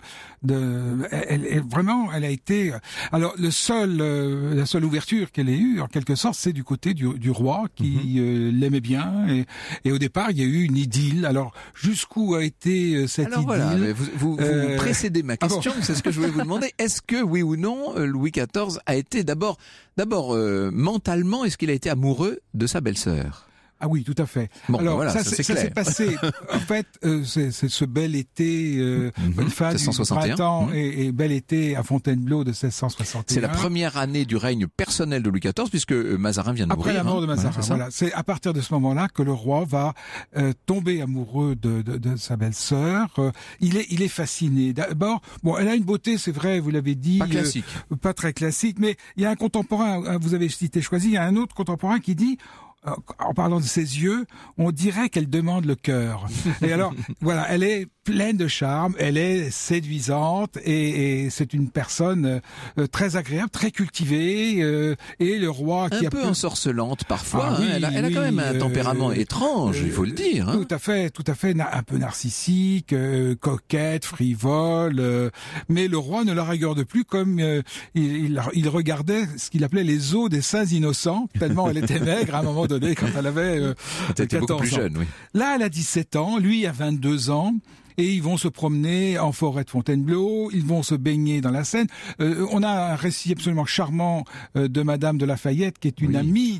S5: Elle a été... Alors la seule ouverture qu'elle ait eue, en quelque sorte, c'est du côté du roi qui l'aimait bien. Et au départ, il y a eu une idylle. Alors, jusqu'où a été cette idylle?
S4: Voilà, vous précédez ma question, c'est ce que je voulais vous demander. Est-ce que, oui ou non, Louis XIV a été d'abord mentalement, est-ce qu'il a été amoureux de sa belle-sœur?
S5: Ah oui, tout à fait.
S4: Bon,
S5: alors
S4: voilà,
S5: ça s'est passé. En fait, c'est ce bel été, bonne fin du printemps et bel été à Fontainebleau de 1661.
S4: C'est la première année du règne personnel de Louis XIV puisque Mazarin vient de mourir.
S5: Après la mort de Mazarin, voilà. C'est à partir de ce moment-là que le roi va tomber amoureux de sa belle-sœur. Il est fasciné. D'abord, elle a une beauté, c'est vrai, vous l'avez dit,
S4: pas classique,
S5: pas très classique, mais il y a un contemporain. Vous avez cité Choisy. Il y a un autre contemporain qui dit, en parlant de ses yeux, on dirait qu'elle demande le cœur. Et alors, voilà, elle est pleine de charme, elle est séduisante et c'est une personne très agréable, très cultivée. Et le roi qui
S4: un peu ensorcelante parfois. Elle a quand même un tempérament étrange, il faut le dire.
S5: Tout à fait, un peu narcissique, coquette, frivole. Mais le roi ne la regarde plus comme il regardait ce qu'il appelait les os des saints innocents, tellement elle était maigre à un moment donné quand elle avait 14 ans.
S4: Plus jeune, oui.
S5: Là, elle a 17 ans, lui a 22 ans. Et ils vont se promener en forêt de Fontainebleau, ils vont se baigner dans la Seine. On a un récit absolument charmant de Madame de Lafayette, qui est une amie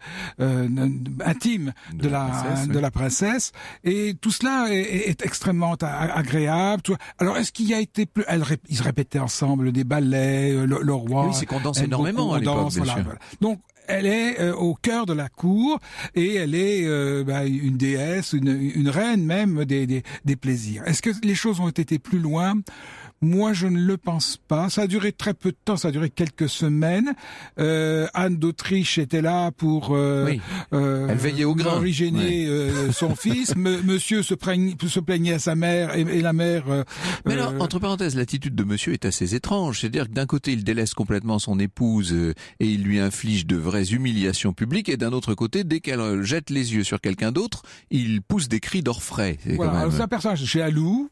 S5: intime de la princesse. Et tout cela est extrêmement agréable. Alors, est-ce qu'il y a été plus... Ils répétaient ensemble des ballets, le roi...
S4: Oui, c'est qu'on danse énormément à l'époque, bien sûr.
S5: Voilà. Donc, elle est au cœur de la cour et elle est une déesse, une reine même des plaisirs. Est-ce que les choses ont été plus loin ? Moi, je ne le pense pas. Ça a duré très peu de temps, ça a duré quelques semaines. Anne d'Autriche était là pour
S4: elle veillait au grain.
S5: Originer son fils. Monsieur se plaignait à sa mère et la mère...
S4: Mais alors, entre parenthèses, l'attitude de monsieur est assez étrange. C'est-à-dire que d'un côté, il délaisse complètement son épouse et il lui inflige de vraies humiliations publiques, et d'un autre côté, dès qu'elle jette les yeux sur quelqu'un d'autre, il pousse des cris d'orfraie.
S5: Voilà, c'est un personnage jaloux,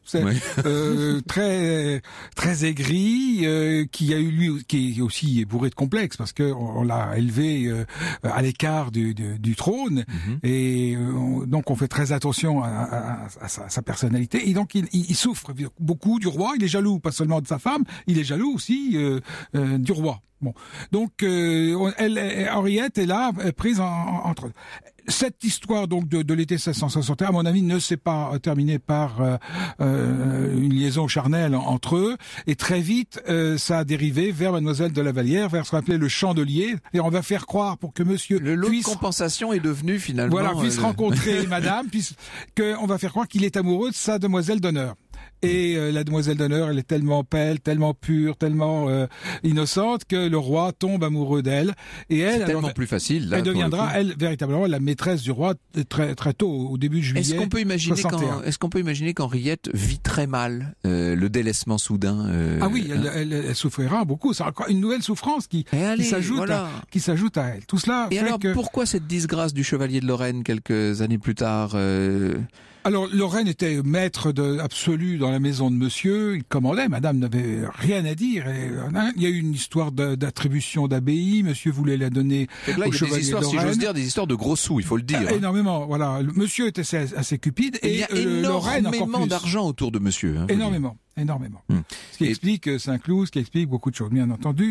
S5: très aigri, qui est aussi bourré de complexes parce que on l'a élevé à l'écart du trône, et donc on fait très attention à sa personnalité, et donc il souffre beaucoup du roi. Il est jaloux pas seulement de sa femme, il est jaloux aussi du roi. Bon, donc Henriette est là, prise entre. Cette histoire donc de l'été 1661, à mon avis, ne s'est pas terminée par une liaison charnelle entre eux, et très vite ça a dérivé vers Mademoiselle de la Vallière, vers ce qu'on appelait le chandelier, et on va faire croire pour que monsieur
S4: le lot de compensation est devenu finalement
S5: puisse rencontrer madame, on va faire croire qu'il est amoureux de sa demoiselle d'honneur. Et la demoiselle d'honneur, elle est tellement belle, tellement pure, tellement innocente que le roi tombe amoureux d'elle. Et elle,
S4: c'est tellement plus facile. Là,
S5: elle deviendra, elle, véritablement la maîtresse du roi très très tôt, au début de juillet. Est-ce
S4: qu'on peut imaginer qu'Henriette vit très mal le délaissement soudain
S5: Ah oui, elle souffrira beaucoup. C'est encore une nouvelle souffrance qui s'ajoute à elle. Tout cela.
S4: Et alors, pourquoi cette disgrâce du chevalier de Lorraine quelques années plus tard
S5: Alors, Lorraine était maître absolu dans la maison de monsieur, il commandait, madame n'avait rien à dire. Il y a eu une histoire d'attribution d'abbaye, monsieur voulait la donner au chevalier de Lorraine.
S4: Si j'ose dire, des histoires de gros sous, il faut le dire.
S5: Énormément, voilà. Monsieur était assez cupide, et Lorraine encore plus.
S4: Il y a énormément d'argent autour de monsieur.
S5: Énormément. Ce qui explique Saint-Cloud, ce qui explique beaucoup de choses, bien entendu.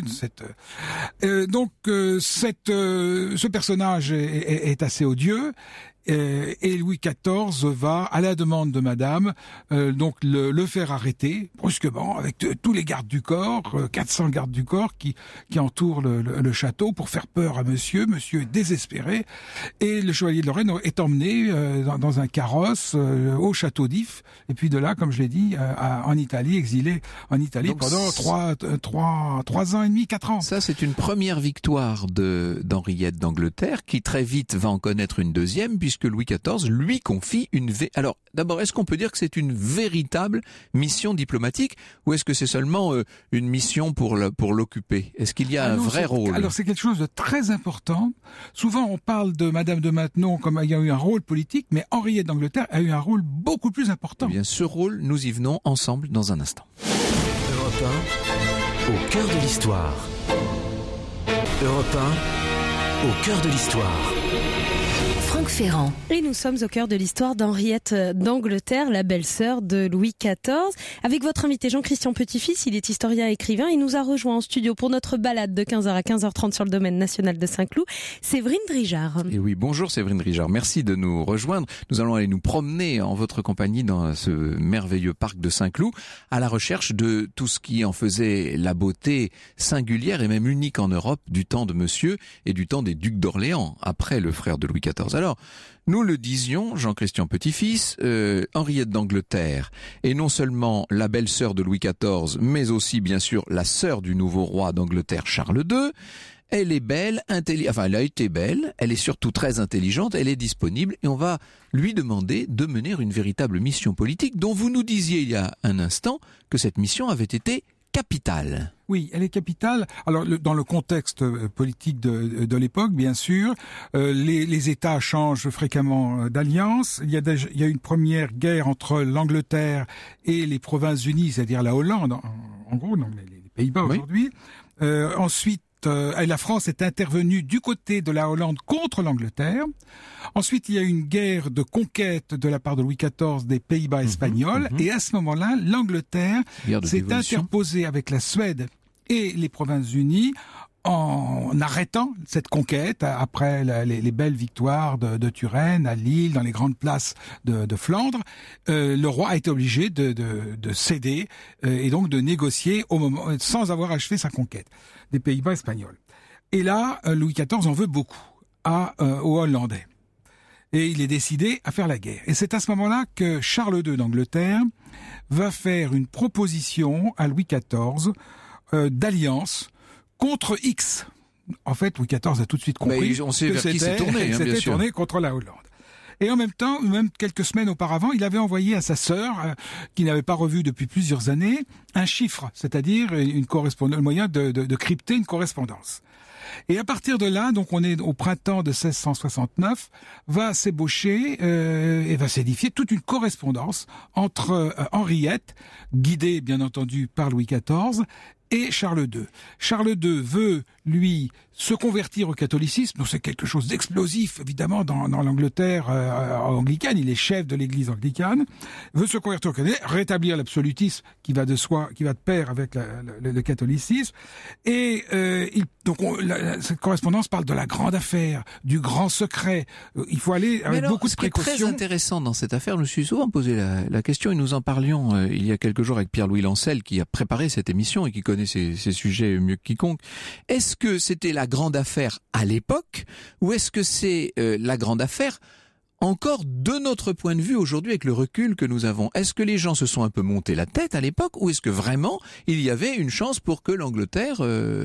S5: Ce personnage est assez odieux. Et Louis XIV va, à la demande de madame, donc le faire arrêter brusquement avec tous les gardes du corps, 400 gardes du corps qui entourent le château pour faire peur à monsieur. Monsieur est désespéré, et le chevalier de Lorraine est emmené dans un carrosse au château d'If, et puis de là, comme je l'ai dit, en Italie, exilé en Italie donc, pendant 3 ans et demi, 4 ans.
S4: Ça, c'est une première victoire d'Henriette d'Angleterre, qui très vite va en connaître une deuxième, puisque Louis XIV lui confie Alors, d'abord, est-ce qu'on peut dire que c'est une véritable mission diplomatique, ou est-ce que c'est seulement une mission pour l'occuper? Est-ce qu'il y a un vrai rôle?
S5: Alors, c'est quelque chose de très important. Souvent, on parle de Madame de Maintenon comme ayant eu un rôle politique, mais Henriette d'Angleterre a eu un rôle beaucoup plus important.
S4: Eh bien, ce rôle, nous y venons ensemble dans un instant.
S1: Europe 1, au cœur de l'histoire. Europe 1, au cœur de l'histoire.
S2: Franck Ferrand.
S3: Et nous sommes au cœur de l'histoire d'Henriette d'Angleterre, la belle-sœur de Louis XIV. Avec votre invité Jean-Christian Petit-Fils, il est historien et écrivain. Il nous a rejoint en studio pour notre balade de 15h à 15h30 sur le domaine national de Saint-Cloud. Séverine Drijard.
S4: Et oui, bonjour Séverine Drijard. Merci de nous rejoindre. Nous allons aller nous promener en votre compagnie dans ce merveilleux parc de Saint-Cloud, à la recherche de tout ce qui en faisait la beauté singulière et même unique en Europe du temps de monsieur et du temps des ducs d'Orléans, après le frère de Louis XIV. Alors, nous le disions, Jean-Christian Petit-Fils, Henriette d'Angleterre est non seulement la belle-sœur de Louis XIV, mais aussi, bien sûr, la sœur du nouveau roi d'Angleterre, Charles II. Elle est belle, elle a été belle, elle est surtout très intelligente, elle est disponible, et on va lui demander de mener une véritable mission politique, dont vous nous disiez il y a un instant que cette mission avait été capitale.
S5: Oui, elle est capitale. Alors, dans le contexte politique de l'époque, bien sûr, les États changent fréquemment d'alliance. Il y a une première guerre entre l'Angleterre et les Provinces-Unies, c'est-à-dire la Hollande, en gros, donc les Pays-Bas aujourd'hui. Ensuite, la France est intervenue du côté de la Hollande contre l'Angleterre. Ensuite, il y a une guerre de conquête de la part de Louis XIV des Pays-Bas espagnols. Et à ce moment-là, l'Angleterre s'est interposée avec la Suède et les Provinces-Unies en arrêtant cette conquête après les belles victoires de Turenne, à Lille, dans les grandes places de Flandre. Le roi a été obligé de céder et donc de négocier sans avoir achevé sa conquête des Pays-Bas espagnols. Et là, Louis XIV en veut beaucoup aux Hollandais. Et il est décidé à faire la guerre. Et c'est à ce moment-là que Charles II d'Angleterre va faire une proposition à Louis XIV d'alliance contre X. En fait, Louis XIV a tout de suite compris
S4: on sait vers qui c'est tourné, hein,
S5: c'était tourné contre la Hollande. Et en même temps, même quelques semaines auparavant, il avait envoyé à sa sœur, qu'il n'avait pas revue depuis plusieurs années, un chiffre, c'est-à-dire un moyen de crypter une correspondance. Et à partir de là, donc on est au printemps de 1669, va s'ébaucher et va s'édifier toute une correspondance entre Henriette, guidée bien entendu par Louis XIV, et Charles II. Charles II veut, lui, se convertir au catholicisme, donc c'est quelque chose d'explosif, évidemment, dans l'Angleterre anglicane, il est chef de l'église anglicane, veut se convertir au catholicisme, rétablir l'absolutisme qui va de pair avec le catholicisme, et cette correspondance parle de la grande affaire, du grand secret, il faut aller avec beaucoup de précautions.
S4: Ce qui est très intéressant dans cette affaire, je me suis souvent posé la question, et nous en parlions il y a quelques jours avec Pierre-Louis Lancel, qui a préparé cette émission et qui connaît ces sujets mieux que quiconque. Est-ce que c'était la grande affaire à l'époque, ou est-ce que c'est la grande affaire encore de notre point de vue aujourd'hui avec le recul que nous avons? Est-ce que les gens se sont un peu monté la tête à l'époque, ou est-ce que vraiment il y avait une chance pour que l'Angleterre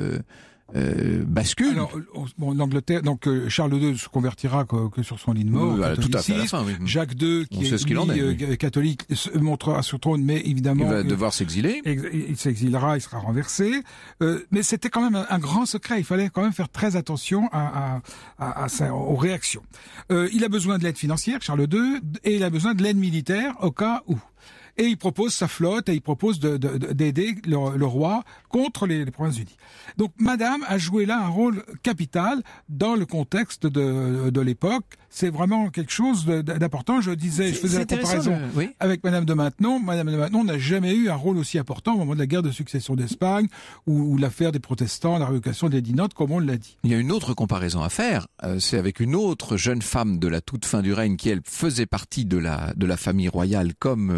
S4: bascule?
S5: Alors, l'Angleterre, donc Charles II se convertira que sur son lit de mort.
S4: Tout à fait à la fin, oui.
S5: Jacques II, qui est catholique, se montrera sur le trône, mais évidemment,
S4: il va devoir s'exiler.
S5: Il s'exilera, il sera renversé. Mais c'était quand même un grand secret. Il fallait quand même faire très attention aux réactions. Il a besoin de l'aide financière, Charles II, et il a besoin de l'aide militaire au cas où. Et il propose sa flotte et il propose d'aider le roi contre les Provinces-Unies. Donc Madame a joué là un rôle capital dans le contexte de l'époque. C'est vraiment quelque chose d'important. Je faisais la comparaison avec Madame de Maintenon. Madame de Maintenon n'a jamais eu un rôle aussi important au moment de la guerre de succession d'Espagne ou l'affaire des protestants, la révocation des dinotes, comme on l'a dit.
S4: Il y a une autre comparaison à faire. C'est avec une autre jeune femme de la toute fin du règne qui, elle, faisait partie de la famille royale comme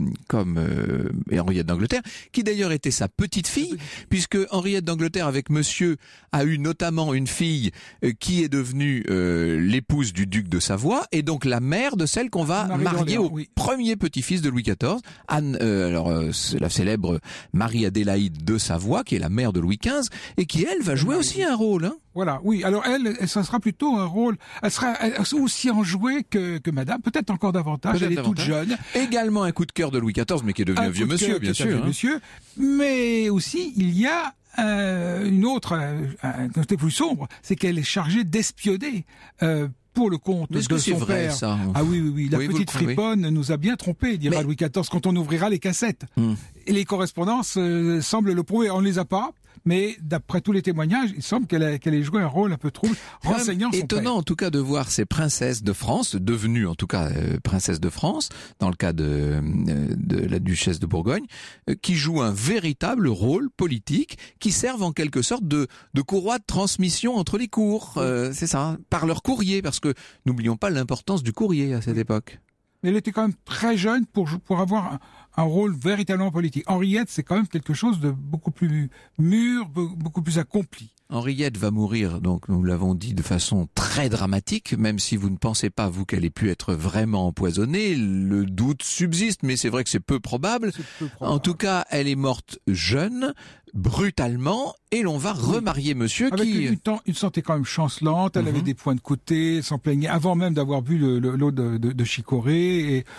S4: Henriette d'Angleterre, qui d'ailleurs était sa petite fille, puisque Henriette d'Angleterre avec monsieur a eu notamment une fille qui est devenue l'épouse du duc de Savoie, et donc la mère de celle qu'on va marier au premier petit-fils de Louis XIV, Anne, c'est la célèbre Marie-Adélaïde de Savoie, qui est la mère de Louis XV, et qui, elle, va jouer aussi un rôle, hein.
S5: Voilà, oui. Alors ça sera plutôt un rôle. Elle sera aussi enjouée que Madame, peut-être encore davantage. Elle est toute jeune.
S4: Également un coup de cœur de Louis XIV, mais qui est devenu un vieux monsieur, bien sûr.
S5: Monsieur, mais aussi il y a une autre, un côté plus sombre, c'est qu'elle est chargée d'espionner. Pour le compte de son père.
S4: Ça
S5: ah oui. La petite friponne nous a bien trompés, dira Louis XIV, quand on ouvrira les cassettes. Et les correspondances semblent le prouver. On ne les a pas. Mais d'après tous les témoignages, il semble qu'elle ait joué un rôle un peu trouble, renseignant son père.
S4: Étonnant en tout cas de voir ces princesses de France, devenues en tout cas princesses de France, dans le cas de la duchesse de Bourgogne, qui jouent un véritable rôle politique, qui servent en quelque sorte de courroie de transmission entre les cours. C'est ça, par leur courrier, parce que n'oublions pas l'importance du courrier à cette époque.
S5: Mais elle était quand même très jeune pour avoir un rôle véritablement politique. Henriette, c'est quand même quelque chose de beaucoup plus mûr, beaucoup plus accompli.
S4: Henriette va mourir, donc nous l'avons dit, de façon très dramatique, même si vous ne pensez pas, vous, qu'elle ait pu être vraiment empoisonnée. Le doute subsiste, mais c'est vrai que c'est peu probable. En tout cas, elle est morte jeune, brutalement, et l'on va remarier monsieur
S5: avec
S4: qui...
S5: une santé quand même chancelante, elle avait des points de côté, elle s'en plaignait avant même d'avoir bu l'eau de chicorée, et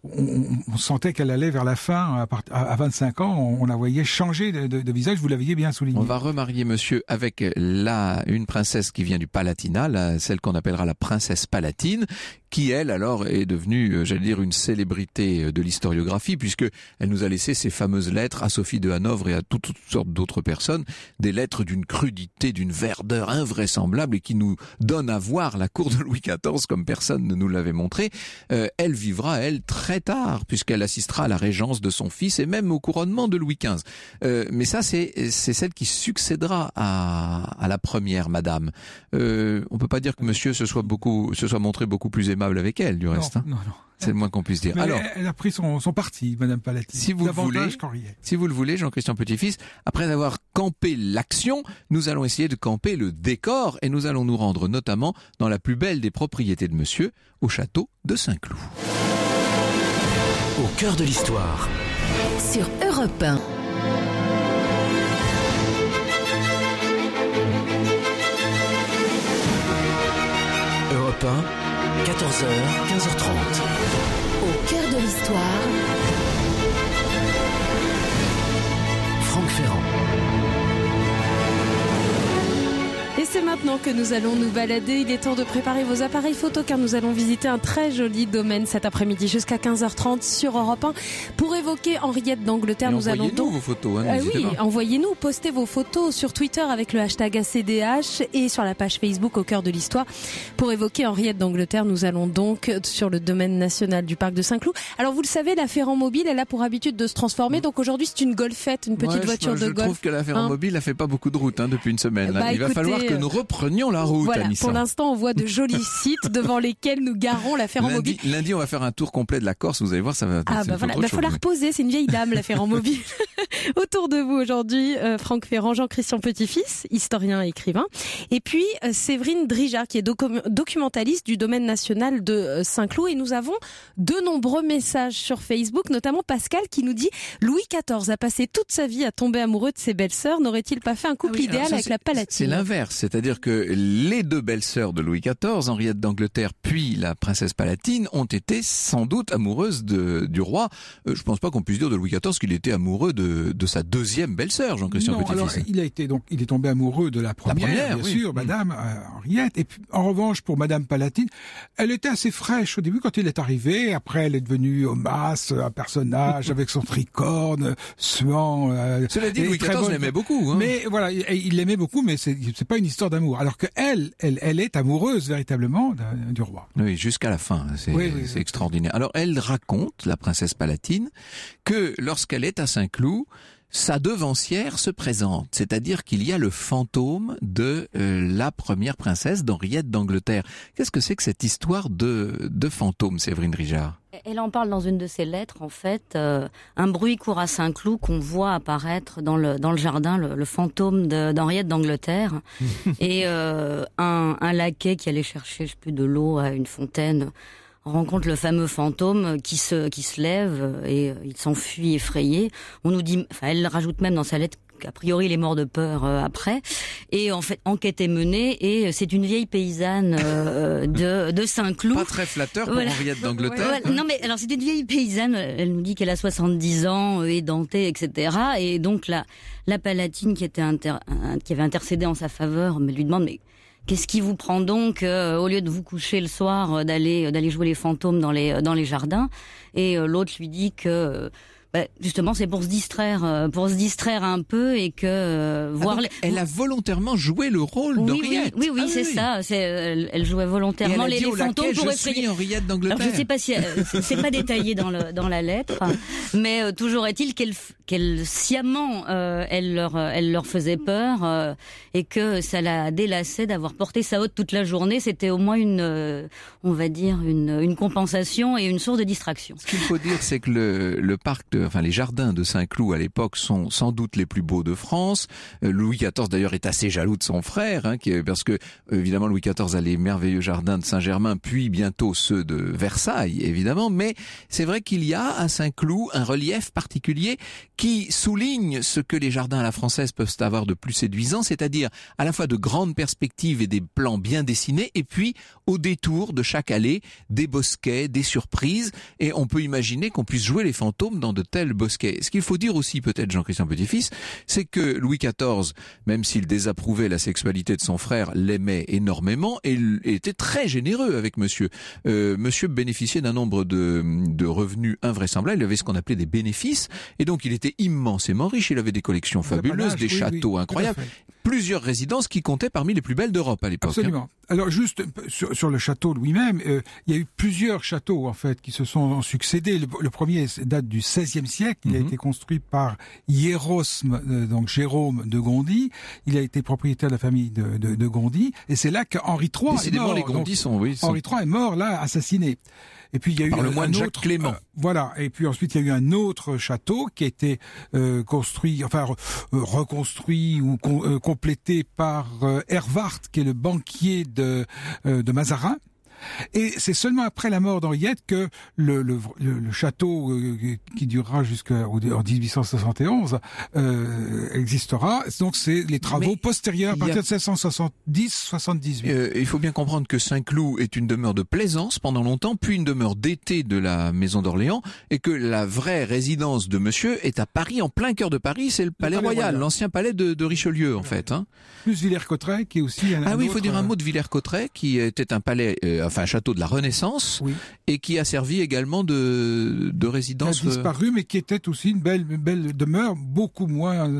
S5: on sentait qu'elle allait vers la fin, à 25 ans, on la voyait changer de visage, vous l'aviez bien souligné.
S4: On va remarier monsieur avec une princesse qui vient du Palatinat, celle qu'on appellera la princesse palatine, qui elle alors est devenue, j'allais dire, une célébrité de l'historiographie, puisque elle nous a laissé ces fameuses lettres à Sophie de Hanovre et à toutes sortes d'autres personnes, des lettres d'une crudité, d'une verdeur invraisemblable et qui nous donnent à voir la cour de Louis XIV comme personne ne nous l'avait montré. Elle vivra, elle, très tard, puisqu'elle assistera à la régence de son fils et même au couronnement de Louis XV. Mais ça, c'est celle qui succédera à la première madame. On peut pas dire que monsieur se soit montré beaucoup plus aimable avec elle, du reste.
S5: Non.
S4: C'est le moins qu'on puisse dire.
S5: Mais
S4: alors,
S5: elle a pris son parti, Madame Palatine.
S4: Si vous le voulez, Jean-Christian Petit-Fils, après avoir campé l'action, nous allons essayer de camper le décor et nous allons nous rendre notamment dans la plus belle des propriétés de monsieur, au château de Saint-Cloud.
S1: Au cœur de l'histoire.
S2: Sur Europe 1.
S1: Europe 1, 14h, 15h30.
S2: Au cœur de l'histoire.
S1: Franck Ferrand.
S3: Et c'est maintenant que nous allons nous balader. Il est temps de préparer vos appareils photo car nous allons visiter un très joli domaine cet après-midi jusqu'à 15h30 sur Europe 1 pour évoquer Henriette d'Angleterre. Nous allons donc
S4: vos photos, hein,
S3: oui,
S4: pas.
S3: envoyez-nous, postez vos photos sur Twitter avec le hashtag ACDH et sur la page Facebook Au cœur de l'histoire. Pour évoquer Henriette d'Angleterre, nous allons donc sur le domaine national du parc de Saint-Cloud. Alors vous le savez, la Ferrand-Mobile, elle a pour habitude de se transformer. Donc aujourd'hui, c'est une golfette, une petite voiture de golf.
S4: Je trouve que la Ferrand-Mobile n'a fait pas beaucoup de route depuis une semaine. Il va falloir que nous reprenions la route,
S3: voilà,
S4: Anissa.
S3: Pour l'instant, on voit de jolis sites devant lesquels nous garons la Ferrand-Mobile.
S4: Lundi, on va faire un tour complet de la Corse. Vous allez voir, ça va.
S3: Faut la reposer. C'est une vieille dame, la Ferrand-Mobile. Autour de vous aujourd'hui, Franck Ferrand, Jean-Christian Petit-Fils, historien et écrivain, et puis Séverine Drijard, qui est documentaliste du domaine national de Saint-Cloud. Et nous avons de nombreux messages sur Facebook, notamment Pascal qui nous dit Louis XIV a passé toute sa vie à tomber amoureux de ses belles-sœurs. N'aurait-il pas fait un couple idéal avec la Palatine?
S4: C'est l'inverse, c'est-à-dire que les deux belles-sœurs de Louis XIV, Henriette d'Angleterre puis la princesse Palatine, ont été sans doute amoureuses du roi. Je pense pas qu'on puisse dire de Louis XIV qu'il était amoureux de sa deuxième belle-sœur, Jean-Christian Petit-Fils.
S5: Alors, il est tombé amoureux de la première, bien sûr, Madame Henriette. Et puis, en revanche, pour Madame Palatine, elle était assez fraîche au début quand il est arrivé. Après, elle est devenue Omas, un personnage avec son tricorne, suant.
S4: Cela dit, Louis XIV l'aimait beaucoup. Hein.
S5: Mais voilà, il l'aimait beaucoup, mais c'est pas une histoire d'amour. Alors que elle est amoureuse véritablement du roi.
S4: Oui, jusqu'à la fin. C'est extraordinaire. Alors, elle raconte, la princesse Palatine, que lorsqu'elle est à Saint-Cloud, sa devancière se présente, c'est-à-dire qu'il y a le fantôme de la première princesse d'Henriette d'Angleterre. Qu'est-ce que c'est que cette histoire de fantôme, Séverine Drijard?
S6: Elle en parle dans une de ses lettres, en fait. Un bruit court à Saint-Cloud qu'on voit apparaître dans le jardin, le fantôme d'Henriette d'Angleterre. Et un laquais qui allait chercher, de l'eau à une fontaine rencontre le fameux fantôme qui se lève et il s'enfuit effrayé. On nous dit, elle rajoute même dans sa lettre qu'a priori il est mort de peur après. Et en fait, enquête est menée et c'est une vieille paysanne de Saint-Cloud.
S4: Pas très flatteur pour Henriette d'Angleterre.
S6: Non mais alors c'est une vieille paysanne. Elle nous dit qu'elle a 70 ans, édentée, etc. Et donc la Palatine qui avait intercédé en sa faveur, mais lui demande qu'est-ce qui vous prend donc au lieu de vous coucher le soir d'aller jouer les fantômes dans les jardins? Et l'autre lui dit que justement c'est pour se distraire un peu et que
S4: elle a volontairement joué le rôle d'Henriette.
S6: Oui, c'est ça. Elle jouait volontairement les fantômes pour effrayer.
S4: Henriette d'Angleterre.
S6: Alors je sais pas si c'est pas détaillé dans la lettre, mais toujours est-il qu'elle sciemment elle leur faisait peur et que ça la délaçait d'avoir porté sa hotte toute la journée. C'était au moins on va dire une compensation et une source de distraction.
S4: Ce qu'il faut dire, c'est que le parc les jardins de Saint-Cloud à l'époque sont sans doute les plus beaux de France. Louis XIV d'ailleurs est assez jaloux de son frère, parce que évidemment Louis XIV a les merveilleux jardins de Saint-Germain, puis bientôt ceux de Versailles évidemment. Mais c'est vrai qu'il y a à Saint-Cloud un relief particulier qui souligne ce que les jardins à la française peuvent avoir de plus séduisant, c'est-à-dire à la fois de grandes perspectives et des plans bien dessinés, et puis au détour de chaque allée des bosquets, des surprises, et on peut imaginer qu'on puisse jouer les fantômes dans de tels bosquets. Ce qu'il faut dire aussi peut-être, Jean-Christian Petit-Fils, c'est que Louis XIV, même s'il désapprouvait la sexualité de son frère, l'aimait énormément et il était très généreux avec monsieur. Monsieur bénéficiait d'un nombre de revenus invraisemblables, il avait ce qu'on appelait des bénéfices, et donc il était immensément riche, il avait des collections fabuleuses, des châteaux incroyables, plusieurs résidences qui comptaient parmi les plus belles d'Europe à l'époque.
S5: Absolument. Alors juste sur le château lui-même, il y a eu plusieurs châteaux en fait qui se sont succédés. Le premier date du XVIe siècle. Il a été construit par Hierosme, donc Jérôme de Gondi. Il a été propriétaire de la famille de Gondi, et c'est là qu'Henri III est mort.
S4: Les Gondis
S5: Henri III est mort là, assassiné. Et puis il y a eu
S4: le moine Jacques Clément.
S5: Voilà. Et puis ensuite il y a eu un autre château qui a été reconstruit ou complété par Hervart, qui est le banquier de Mazarin. Et c'est seulement après la mort d'Henriette que le château qui durera jusqu'en 1871 existera. Donc c'est les travaux postérieurs à partir de 1770-78.
S4: Il faut bien comprendre que Saint-Cloud est une demeure de plaisance pendant longtemps, puis une demeure d'été de la maison d'Orléans, et que la vraie résidence de monsieur est à Paris, en plein cœur de Paris, c'est le Palais Royal, l'ancien palais de Richelieu en fait. Hein.
S5: Plus Villers-Cotterêts qui est aussi un
S4: il faut dire un mot de Villers-Cotterêts qui était un palais, un château de la Renaissance, et qui a servi également de résidence.
S5: Qui a disparu, mais qui était aussi une belle demeure, beaucoup moins.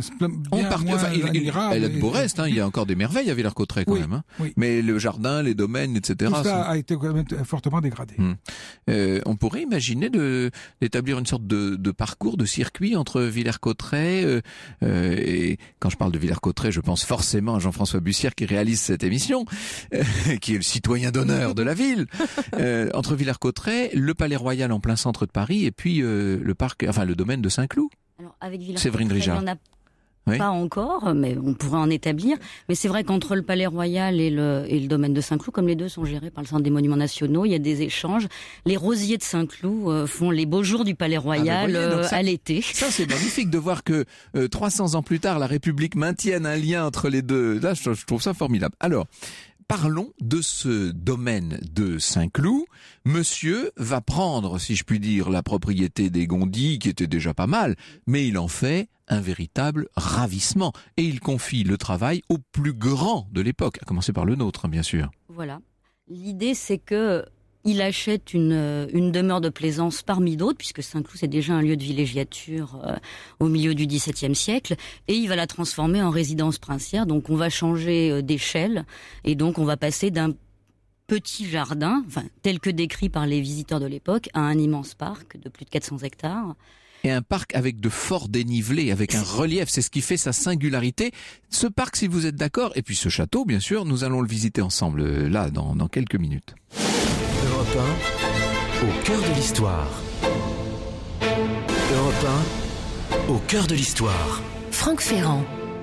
S4: Elle a de beaux restes, hein, il y a encore des merveilles à Villers-Cotterêts quand même. Hein.
S5: Oui.
S4: Mais le jardin, les domaines, etc.
S5: Tout ça a été quand même fortement dégradé.
S4: On pourrait imaginer d'établir une sorte de parcours, de circuit entre Villers-Cotterêts et quand je parle de Villers-Cotterêts, je pense forcément à Jean-François Bussière qui réalise cette émission, qui est le citoyen d'honneur de la ville. Entre Villers-Cotterêts, le Palais Royal en plein centre de Paris et puis le domaine de Saint-Cloud.
S6: Alors avec Villers-Cotterêts,
S4: Séverine Drijard.
S6: Pas encore, mais on pourrait en établir. Mais c'est vrai qu'entre le Palais Royal et le domaine de Saint-Cloud, comme les deux sont gérés par le Centre des Monuments Nationaux, il y a des échanges. Les rosiers de Saint-Cloud font les beaux jours du Palais Royal à l'été.
S4: Ça, c'est magnifique de voir que 300 ans plus tard, la République maintienne un lien entre les deux. Là, je trouve ça formidable. Alors, parlons de ce domaine de Saint-Cloud. Monsieur va prendre, si je puis dire, la propriété des Gondy, qui était déjà pas mal, mais il en fait un véritable ravissement. Et il confie le travail au plus grand de l'époque, à commencer par le nôtre, bien sûr.
S6: Voilà. L'idée, c'est que il achète une demeure de plaisance parmi d'autres, puisque Saint-Cloud, c'est déjà un lieu de villégiature au milieu du XVIIe siècle, et il va la transformer en résidence princière. Donc, on va changer d'échelle, et donc on va passer d'un petit jardin, tel que décrit par les visiteurs de l'époque, à un immense parc de plus de 400 hectares.
S4: Et un parc avec de forts dénivelés, avec un relief, c'est ce qui fait sa singularité. Ce parc, si vous êtes d'accord, et puis ce château, bien sûr, nous allons le visiter ensemble, là, dans quelques minutes.
S1: Europe 1, au cœur de l'histoire. Europe 1, au cœur de l'histoire.
S2: Franck Ferrand.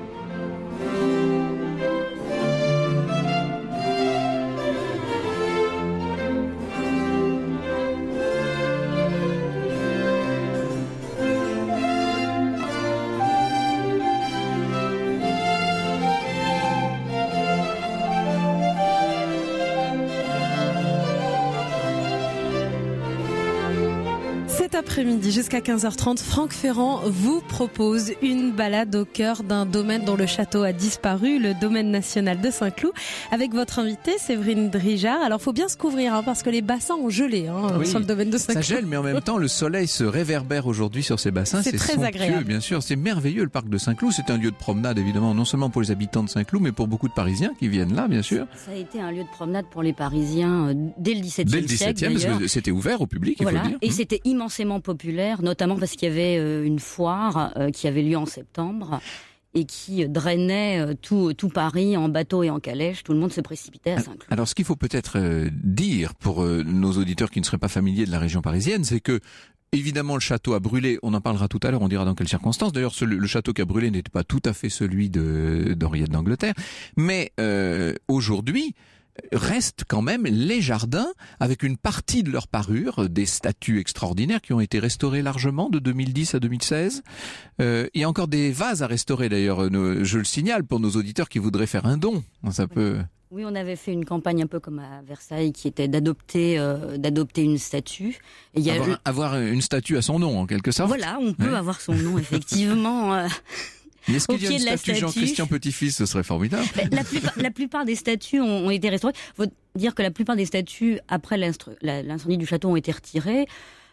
S3: Cet après-midi, jusqu'à 15h30, Franck Ferrand vous propose une balade au cœur d'un domaine dont le château a disparu, le domaine national de Saint-Cloud, avec votre invitée Séverine Drijard. Alors, faut bien se couvrir, parce que les bassins ont gelé sur le domaine de Saint-Cloud.
S4: Ça gèle, mais en même temps, le soleil se réverbère aujourd'hui sur ces bassins.
S3: C'est très
S4: somptueux,
S3: agréable.
S4: Bien sûr, c'est merveilleux le parc de Saint-Cloud. C'est un lieu de promenade, évidemment, non seulement pour les habitants de Saint-Cloud, mais pour beaucoup de Parisiens qui viennent là, bien sûr.
S6: Ça a été un lieu de promenade pour les Parisiens dès le XVIIe siècle.
S4: Dès le XVIIe, parce que c'était ouvert au public, il faut le dire.
S6: Et c'était immensément populaire, notamment parce qu'il y avait une foire qui avait lieu en septembre et qui drainait tout Paris en bateau et en calèche. Tout le monde se précipitait à Saint-Cloud.
S4: Alors, ce qu'il faut peut-être dire pour nos auditeurs qui ne seraient pas familiers de la région parisienne, c'est que évidemment, le château a brûlé. On en parlera tout à l'heure, on dira dans quelles circonstances. D'ailleurs, le château qui a brûlé n'était pas tout à fait celui d'Henriette d'Angleterre. Mais aujourd'hui, restent quand même les jardins avec une partie de leur parure, des statues extraordinaires qui ont été restaurées largement de 2010 à 2016. Il y a encore des vases à restaurer d'ailleurs, je le signale pour nos auditeurs qui voudraient faire un don. Ça peut...
S6: Oui, on avait fait une campagne un peu comme à Versailles qui était d'adopter une statue. Et il y a
S4: avoir une statue à son nom en quelque sorte.
S6: Voilà, on peut avoir son nom effectivement.
S4: Est-ce qu'il y a une statue Jean-Christian Petit-Fils, ce serait formidable.
S6: La plupart des statues ont été restaurées. Faut dire que la plupart des statues, après l'incendie du château, ont été retirées.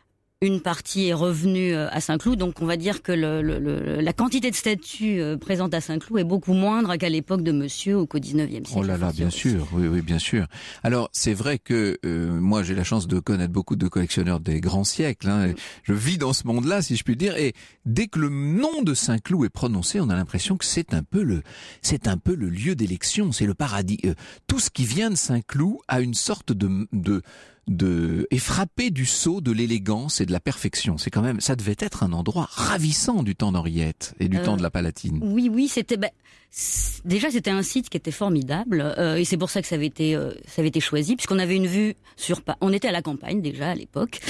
S6: Une partie est revenue à Saint-Cloud, donc on va dire que la quantité de statues présentes à Saint-Cloud est beaucoup moindre qu'à l'époque de Monsieur ou qu'au 19e siècle.
S4: Oh là là, bien sûr, oui, bien sûr. Alors c'est vrai que moi j'ai la chance de connaître beaucoup de collectionneurs des grands siècles. Hein. Je vis dans ce monde-là, si je puis dire, et dès que le nom de Saint-Cloud est prononcé, on a l'impression que c'est un peu le lieu d'élection, c'est le paradis. Tout ce qui vient de Saint-Cloud a une sorte de est frappé du sceau de l'élégance et de la perfection. C'est quand même, ça devait être un endroit ravissant du temps d'Henriette et du temps de la Palatine.
S6: Oui, c'était déjà c'était un site qui était formidable et c'est pour ça que ça avait été choisi, puisqu'on avait une vue on était à la campagne déjà à l'époque.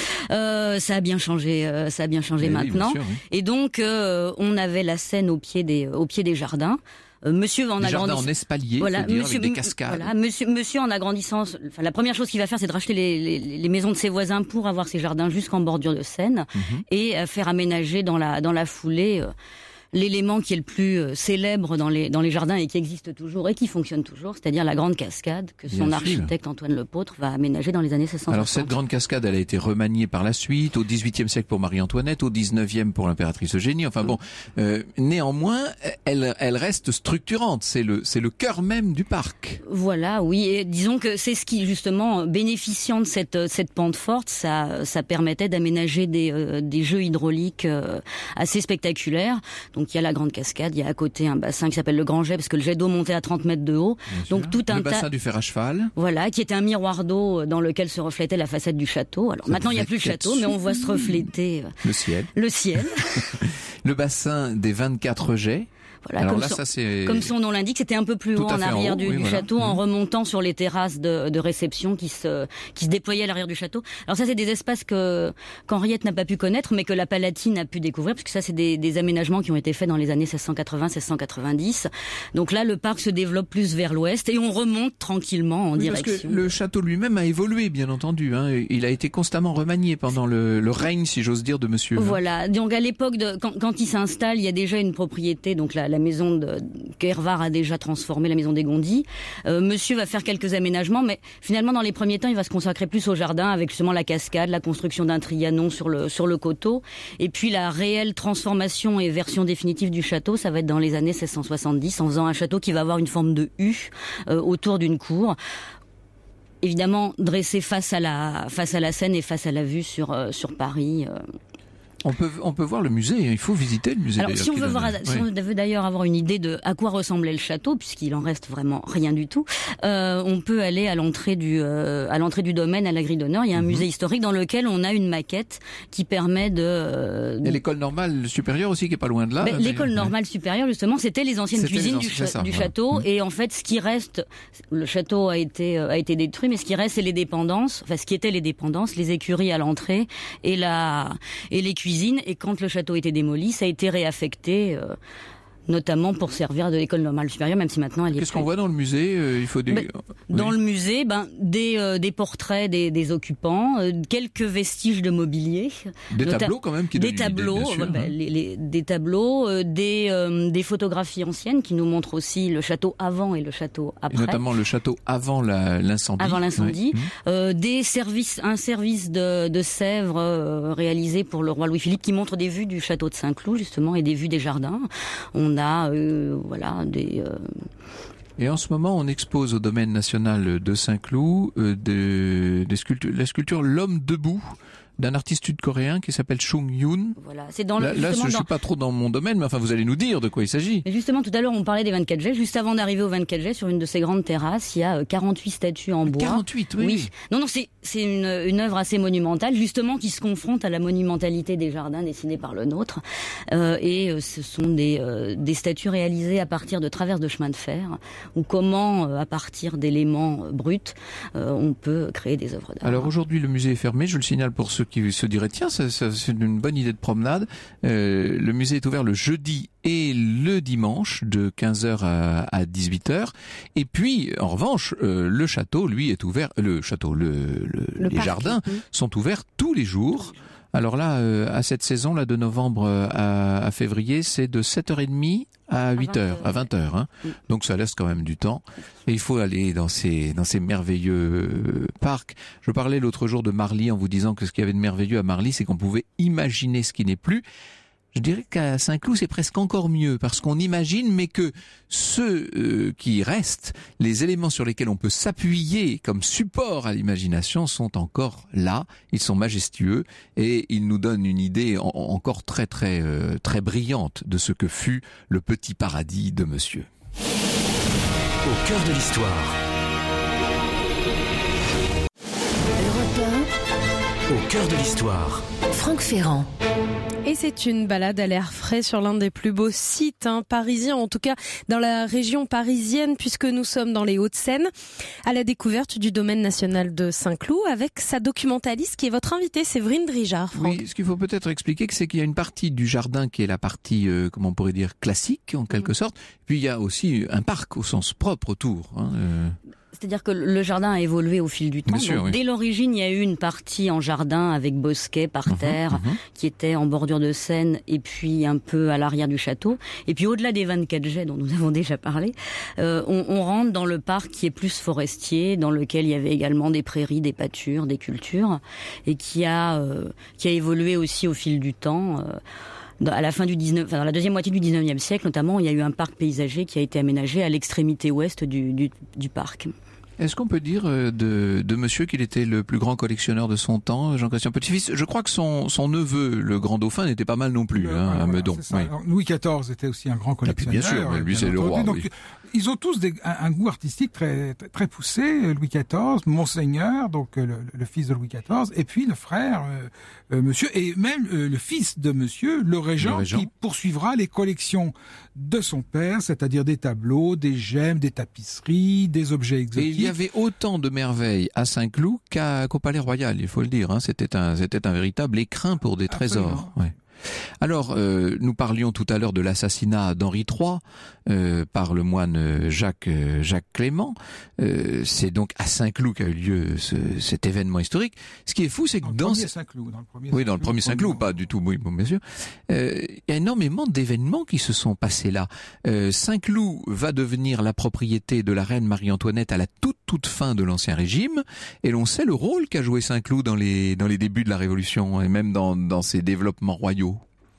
S6: Ça a bien changé maintenant.
S4: Oui, bien sûr, oui.
S6: Et donc on avait la Seine au pied des jardins. Monsieur en
S4: jardins en espalier,
S6: voilà,
S4: avec des cascades.
S6: Voilà, monsieur en agrandissant, la première chose qu'il va faire, c'est de racheter les maisons de ses voisins pour avoir ses jardins jusqu'en bordure de Seine et faire aménager dans la foulée l'élément qui est le plus célèbre dans les jardins et qui existe toujours et qui fonctionne toujours, c'est-à-dire la grande cascade que son architecte Antoine Lepôtre va aménager dans les années 1660.
S4: Alors cette grande cascade, elle a été remaniée par la suite, au XVIIIe siècle pour Marie-Antoinette, au XIXe pour l'impératrice Eugénie. Enfin bon, néanmoins, elle reste structurante. C'est le cœur même du parc.
S6: Voilà, oui. Et disons que c'est ce qui, justement, bénéficiant de cette pente forte, ça permettait d'aménager des jeux hydrauliques assez spectaculaires. Donc il y a la grande cascade, il y a à côté un bassin qui s'appelle le Grand Jet, parce que le jet d'eau montait à 30 mètres de haut. Donc tout
S4: le bassin du fer à cheval.
S6: Voilà, qui était un miroir d'eau dans lequel se reflétait la façade du château. Alors maintenant il n'y a plus le château, mais on voit se refléter le ciel.
S4: Le bassin des 24 jets.
S6: Voilà, comme son nom l'indique, c'était un peu plus haut en arrière du château, en remontant sur les terrasses de réception qui se déployaient à l'arrière du château. Alors ça, c'est des espaces qu'Henriette n'a pas pu connaître, mais que la Palatine a pu découvrir, parce que ça, c'est des aménagements qui ont été faits dans les années 1680-1690. Donc là, le parc se développe plus vers l'ouest et on remonte tranquillement en direction.
S4: Parce que le château lui-même a évolué, bien entendu. Il a été constamment remanié pendant le règne, si j'ose dire, de monsieur.
S6: Voilà. Donc à l'époque, quand il s'installe, il y a déjà une propriété, donc la maison qu'Hervart a déjà transformée, la maison des Gondy. Monsieur va faire quelques aménagements, mais finalement, dans les premiers temps, il va se consacrer plus au jardin, avec justement la cascade, la construction d'un trianon sur le coteau. Et puis la réelle transformation et version définitive du château, ça va être dans les années 1670, en faisant un château qui va avoir une forme de U autour d'une cour. Évidemment, dressé face à la Seine et face à la vue sur Paris.
S4: On peut voir le musée, il faut visiter le musée.
S6: Alors si on veut d'ailleurs avoir une idée de à quoi ressemblait le château, puisqu'il en reste vraiment rien du tout, on peut aller à l'entrée du domaine, à la grille d'honneur. Il y a un musée historique dans lequel on a une maquette qui permet de...
S4: Il y a l'école normale supérieure aussi qui est pas loin de là.
S6: L'école normale supérieure, justement, c'était les anciennes cuisines du château. Et en fait, ce qui reste, le château a été détruit, mais ce qui reste, c'est les dépendances, enfin ce qui étaient les dépendances, les écuries à l'entrée et les cuisines. Et quand le château était démoli, ça a été réaffecté, notamment pour servir de l'école normale supérieure, même si maintenant elle y est.
S4: Qu'est-ce qu'on voit dans le musée
S6: Dans le musée, des portraits des occupants, quelques vestiges de mobilier,
S4: des tableaux quand même qui donnent
S6: des tableaux, des photographies anciennes qui nous montrent aussi le château avant et le château après.
S4: Et notamment le château avant l'incendie.
S6: Avant l'incendie, un service de Sèvres réalisé pour le roi Louis-Philippe qui montre des vues du château de Saint-Cloud justement et des vues des jardins. On a des...
S4: Et en ce moment, on expose au domaine national de Saint-Cloud la sculpture L'homme debout d'un artiste sud-coréen qui s'appelle Chung Yoon.
S6: Voilà, je
S4: suis pas trop dans mon domaine, mais enfin vous allez nous dire de quoi il s'agit.
S6: Et justement, tout à l'heure, on parlait des 24 jets. Juste avant d'arriver aux 24 jets, sur une de ces grandes terrasses, il y a 48 statues en bois.
S4: 48, oui.
S6: Non, c'est une œuvre assez monumentale, justement, qui se confronte à la monumentalité des jardins dessinés par le nôtre. Et ce sont des statues réalisées à partir de traverses de chemin de fer, ou comment, à partir d'éléments bruts, on peut créer des œuvres d'art.
S4: Alors aujourd'hui, le musée est fermé, je le signale pour ceux qui se diraient tiens, c'est une bonne idée de promenade. Le musée est ouvert le jeudi et le dimanche de 15h à 18h. Et puis, en revanche, le château, lui, est ouvert. Les jardins sont ouverts tous les jours. Alors là, à cette saison, là, de novembre à février, c'est de 7h30 à 8h, à 20h. Hein. Donc ça laisse quand même du temps. Et il faut aller dans ces merveilleux parcs. Je parlais l'autre jour de Marly en vous disant que ce qu'il y avait de merveilleux à Marly, c'est qu'on pouvait imaginer ce qui n'est plus. Je dirais qu'à Saint-Cloud, c'est presque encore mieux, parce qu'on imagine, mais que ceux qui restent, les éléments sur lesquels on peut s'appuyer comme support à l'imagination sont encore là, ils sont majestueux, et ils nous donnent une idée encore très très très brillante de ce que fut le petit paradis de monsieur.
S1: Au cœur de l'histoire.
S2: Europe 1,
S1: Au cœur de l'histoire.
S2: Franck Ferrand.
S3: Et c'est une balade à l'air frais sur l'un des plus beaux sites parisiens, en tout cas dans la région parisienne, puisque nous sommes dans les Hauts-de-Seine, à la découverte du domaine national de Saint-Cloud, avec sa documentaliste qui est votre invitée, Séverine Drijard. Franck.
S4: Oui, ce qu'il faut peut-être expliquer, c'est qu'il y a une partie du jardin qui est la partie, comment on pourrait dire, classique, en quelque sorte, puis il y a aussi un parc au sens propre autour.
S6: C'est-à-dire que le jardin a évolué au fil du temps.
S4: Bien sûr, oui.
S6: Dès l'origine, il y a eu une partie en jardin avec bosquet par terre, qui était en bordure de Seine, et puis un peu à l'arrière du château. Et puis au-delà des 24 jets dont nous avons déjà parlé, on rentre dans le parc qui est plus forestier, dans lequel il y avait également des prairies, des pâtures, des cultures, et qui a évolué aussi au fil du temps. À la fin dans la deuxième moitié du 19e siècle, notamment, il y a eu un parc paysager qui a été aménagé à l'extrémité ouest du parc.
S4: Est-ce qu'on peut dire de monsieur qu'il était le plus grand collectionneur de son temps, Jean-Christian Petit-Fils? Je crois que son neveu, le grand dauphin, n'était pas mal non plus, à Meudon. Oui.
S5: Alors, Louis XIV était aussi un grand collectionneur.
S4: Bien sûr, lui c'est le roi.
S5: Donc,
S4: oui.
S5: Ils ont tous un goût artistique très, très poussé. Louis XIV, Monseigneur, donc le fils de Louis XIV, et puis le frère, monsieur, et même le fils de monsieur, le régent, qui poursuivra les collections de son père, c'est-à-dire des tableaux, des gemmes, des tapisseries, des objets exotiques.
S4: Et il y avait autant de merveilles à Saint-Cloud qu'au Palais Royal, il faut le dire. C'était un véritable écrin pour des trésors. Ouais. Alors, nous parlions tout à l'heure de l'assassinat d'Henri III par le moine Jacques Clément. C'est donc à Saint-Cloud qu'a eu lieu cet événement historique. Ce qui est fou, c'est que dans le premier Saint-Cloud, pas du tout, oui, bon, bien sûr. Il y a énormément d'événements qui se sont passés là. Saint-Cloud va devenir la propriété de la reine Marie-Antoinette à la toute fin de l'Ancien Régime, et l'on sait le rôle qu'a joué Saint-Cloud dans les débuts de la Révolution et même dans ses développements royaux.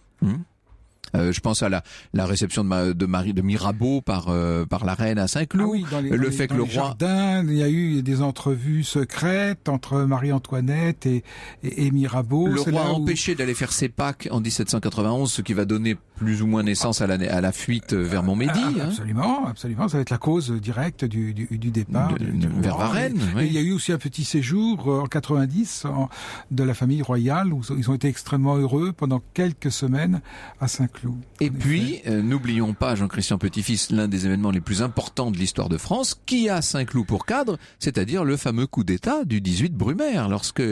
S4: Je pense à la réception de Mirabeau par la reine à Saint-Cloud.
S5: Ah oui, le fait que le roi jardin, il y a eu des entrevues secrètes entre Marie-Antoinette et Mirabeau.
S4: Le roi a empêché d'aller faire ses Pâques en 1791, ce qui va donner plus ou moins naissance à la fuite vers Montmédy.
S5: Absolument. Ça va être la cause directe du départ
S4: vers Varennes.
S5: Et il y a eu aussi un petit séjour en 90 de la famille royale où ils ont été extrêmement heureux pendant quelques semaines à Saint-Cloud.
S4: Et puis, n'oublions pas, Jean-Christian Petit-Fils, l'un des événements les plus importants de l'histoire de France, qui a Saint-Cloud pour cadre, c'est-à-dire le fameux coup d'État du 18 Brumaire, lorsque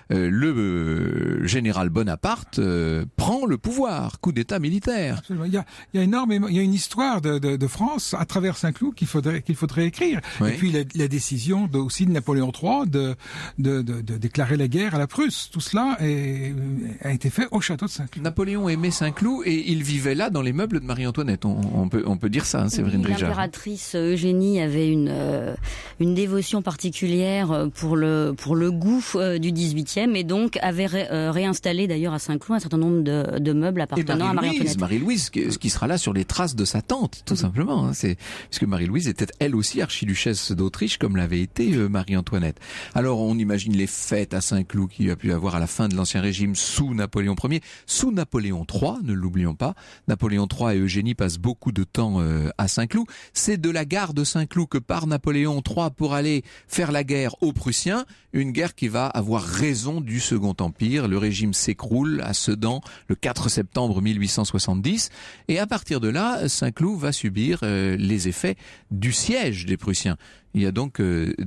S4: le général Bonaparte prend le pouvoir, coup d'État militaire.
S5: Absolument. Il y a énormément, il y a une histoire de France à travers Saint-Cloud qu'il faudrait écrire. Oui. Et puis la décision aussi de Napoléon III de déclarer la guerre à la Prusse. Tout cela a été fait au château de Saint-Cloud.
S4: Napoléon aimait Saint-Cloud et il vivait là dans les meubles de Marie-Antoinette. On peut dire ça, Séverine Drijard.
S6: L'impératrice Eugénie avait une dévotion particulière pour le goût du 18e et donc avait réinstallé d'ailleurs à Saint-Cloud un certain nombre de meubles appartenant à Marie-Antoinette.
S4: Marie-Louise, qui sera là sur les traces de sa tante, tout simplement. Puisque Marie-Louise était elle aussi archiduchesse d'Autriche, comme l'avait été Marie-Antoinette. Alors on imagine les fêtes à Saint-Cloud qu'il y a pu avoir à la fin de l'Ancien Régime sous Napoléon Ier, sous Napoléon III, ne l'oublions pas. Napoléon III et Eugénie passent beaucoup de temps à Saint-Cloud. C'est de la gare de Saint-Cloud que part Napoléon III pour aller faire la guerre aux Prussiens, une guerre qui va avoir raison du Second Empire. Le régime s'écroule à Sedan le 4 septembre 1870 et à partir de là, Saint-Cloud va subir les effets du siège des Prussiens. Il y a donc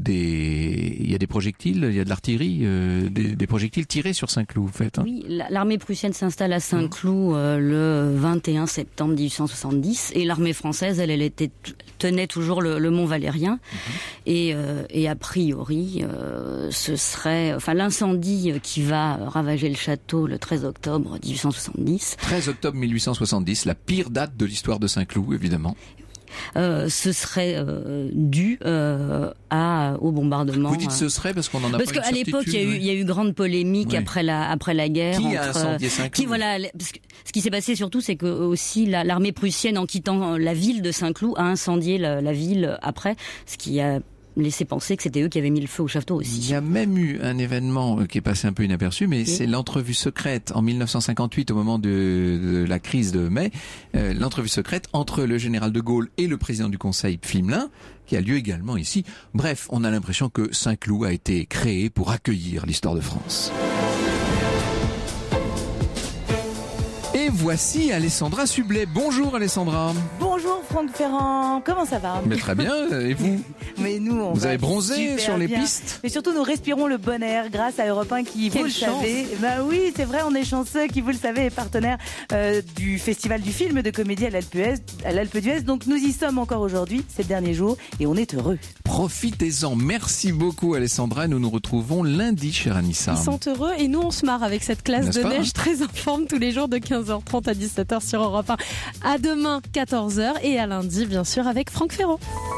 S4: des projectiles, il y a de l'artillerie, des projectiles tirés sur Saint-Cloud, en fait.
S6: Oui, l'armée prussienne s'installe à Saint-Cloud le 21 septembre 1870 et l'armée française, elle tenait toujours le Mont Valérien et a priori, ce serait, l'incendie qui va ravager le château le 13 octobre 1870.
S4: 13 octobre 1870, la pire date de l'histoire de Saint-Cloud, évidemment.
S6: Ce serait dû au bombardement.
S4: Vous dites ce serait parce qu'on en a
S6: parce
S4: pas une certitude.
S6: Parce qu'à l'époque, il y a eu grande polémique après la guerre.
S4: Qui a incendié Saint-Cloud ?
S6: Parce que ce qui s'est passé surtout, c'est que aussi l'armée prussienne, en quittant la ville de Saint-Cloud, a incendié la ville après, ce qui a laissé penser que c'était eux qui avaient mis le feu au château aussi.
S4: Il y a même eu un événement qui est passé un peu inaperçu, mais c'est l'entrevue secrète en 1958 au moment de la crise de mai, l'entrevue secrète entre le général de Gaulle et le président du Conseil Pflimlin, qui a lieu également ici. Bref, on a l'impression que Saint-Cloud a été créé pour accueillir l'histoire de France. voici Alessandra Sublet. Bonjour Alessandra.
S7: Bonjour Franck Ferrand, comment ça va?
S4: Mais très bien, et vous?
S7: Mais nous,
S4: Vous avez bronzé
S7: super
S4: sur les
S7: bien.
S4: pistes?
S7: Mais surtout, nous respirons le bon air grâce à Europe 1 qui,
S3: Quelle
S7: vous le
S3: chance.
S7: savez, bah oui, c'est vrai, on est chanceux, qui, vous le savez, est partenaire du Festival du film de comédie à l'Alpe d'Huez. Donc nous y sommes encore aujourd'hui, c'est le dernier jour, et on est heureux.
S4: Profitez-en. Merci beaucoup Alessandra. Nous nous retrouvons lundi, chère Anissa.
S3: Ils sont heureux et nous on se marre avec cette classe
S4: N'est-ce
S3: de
S4: pas
S3: neige très en forme tous les jours de 15h30 à 17h sur Europe 1. À demain 14h et à lundi bien sûr avec Franck Ferrand.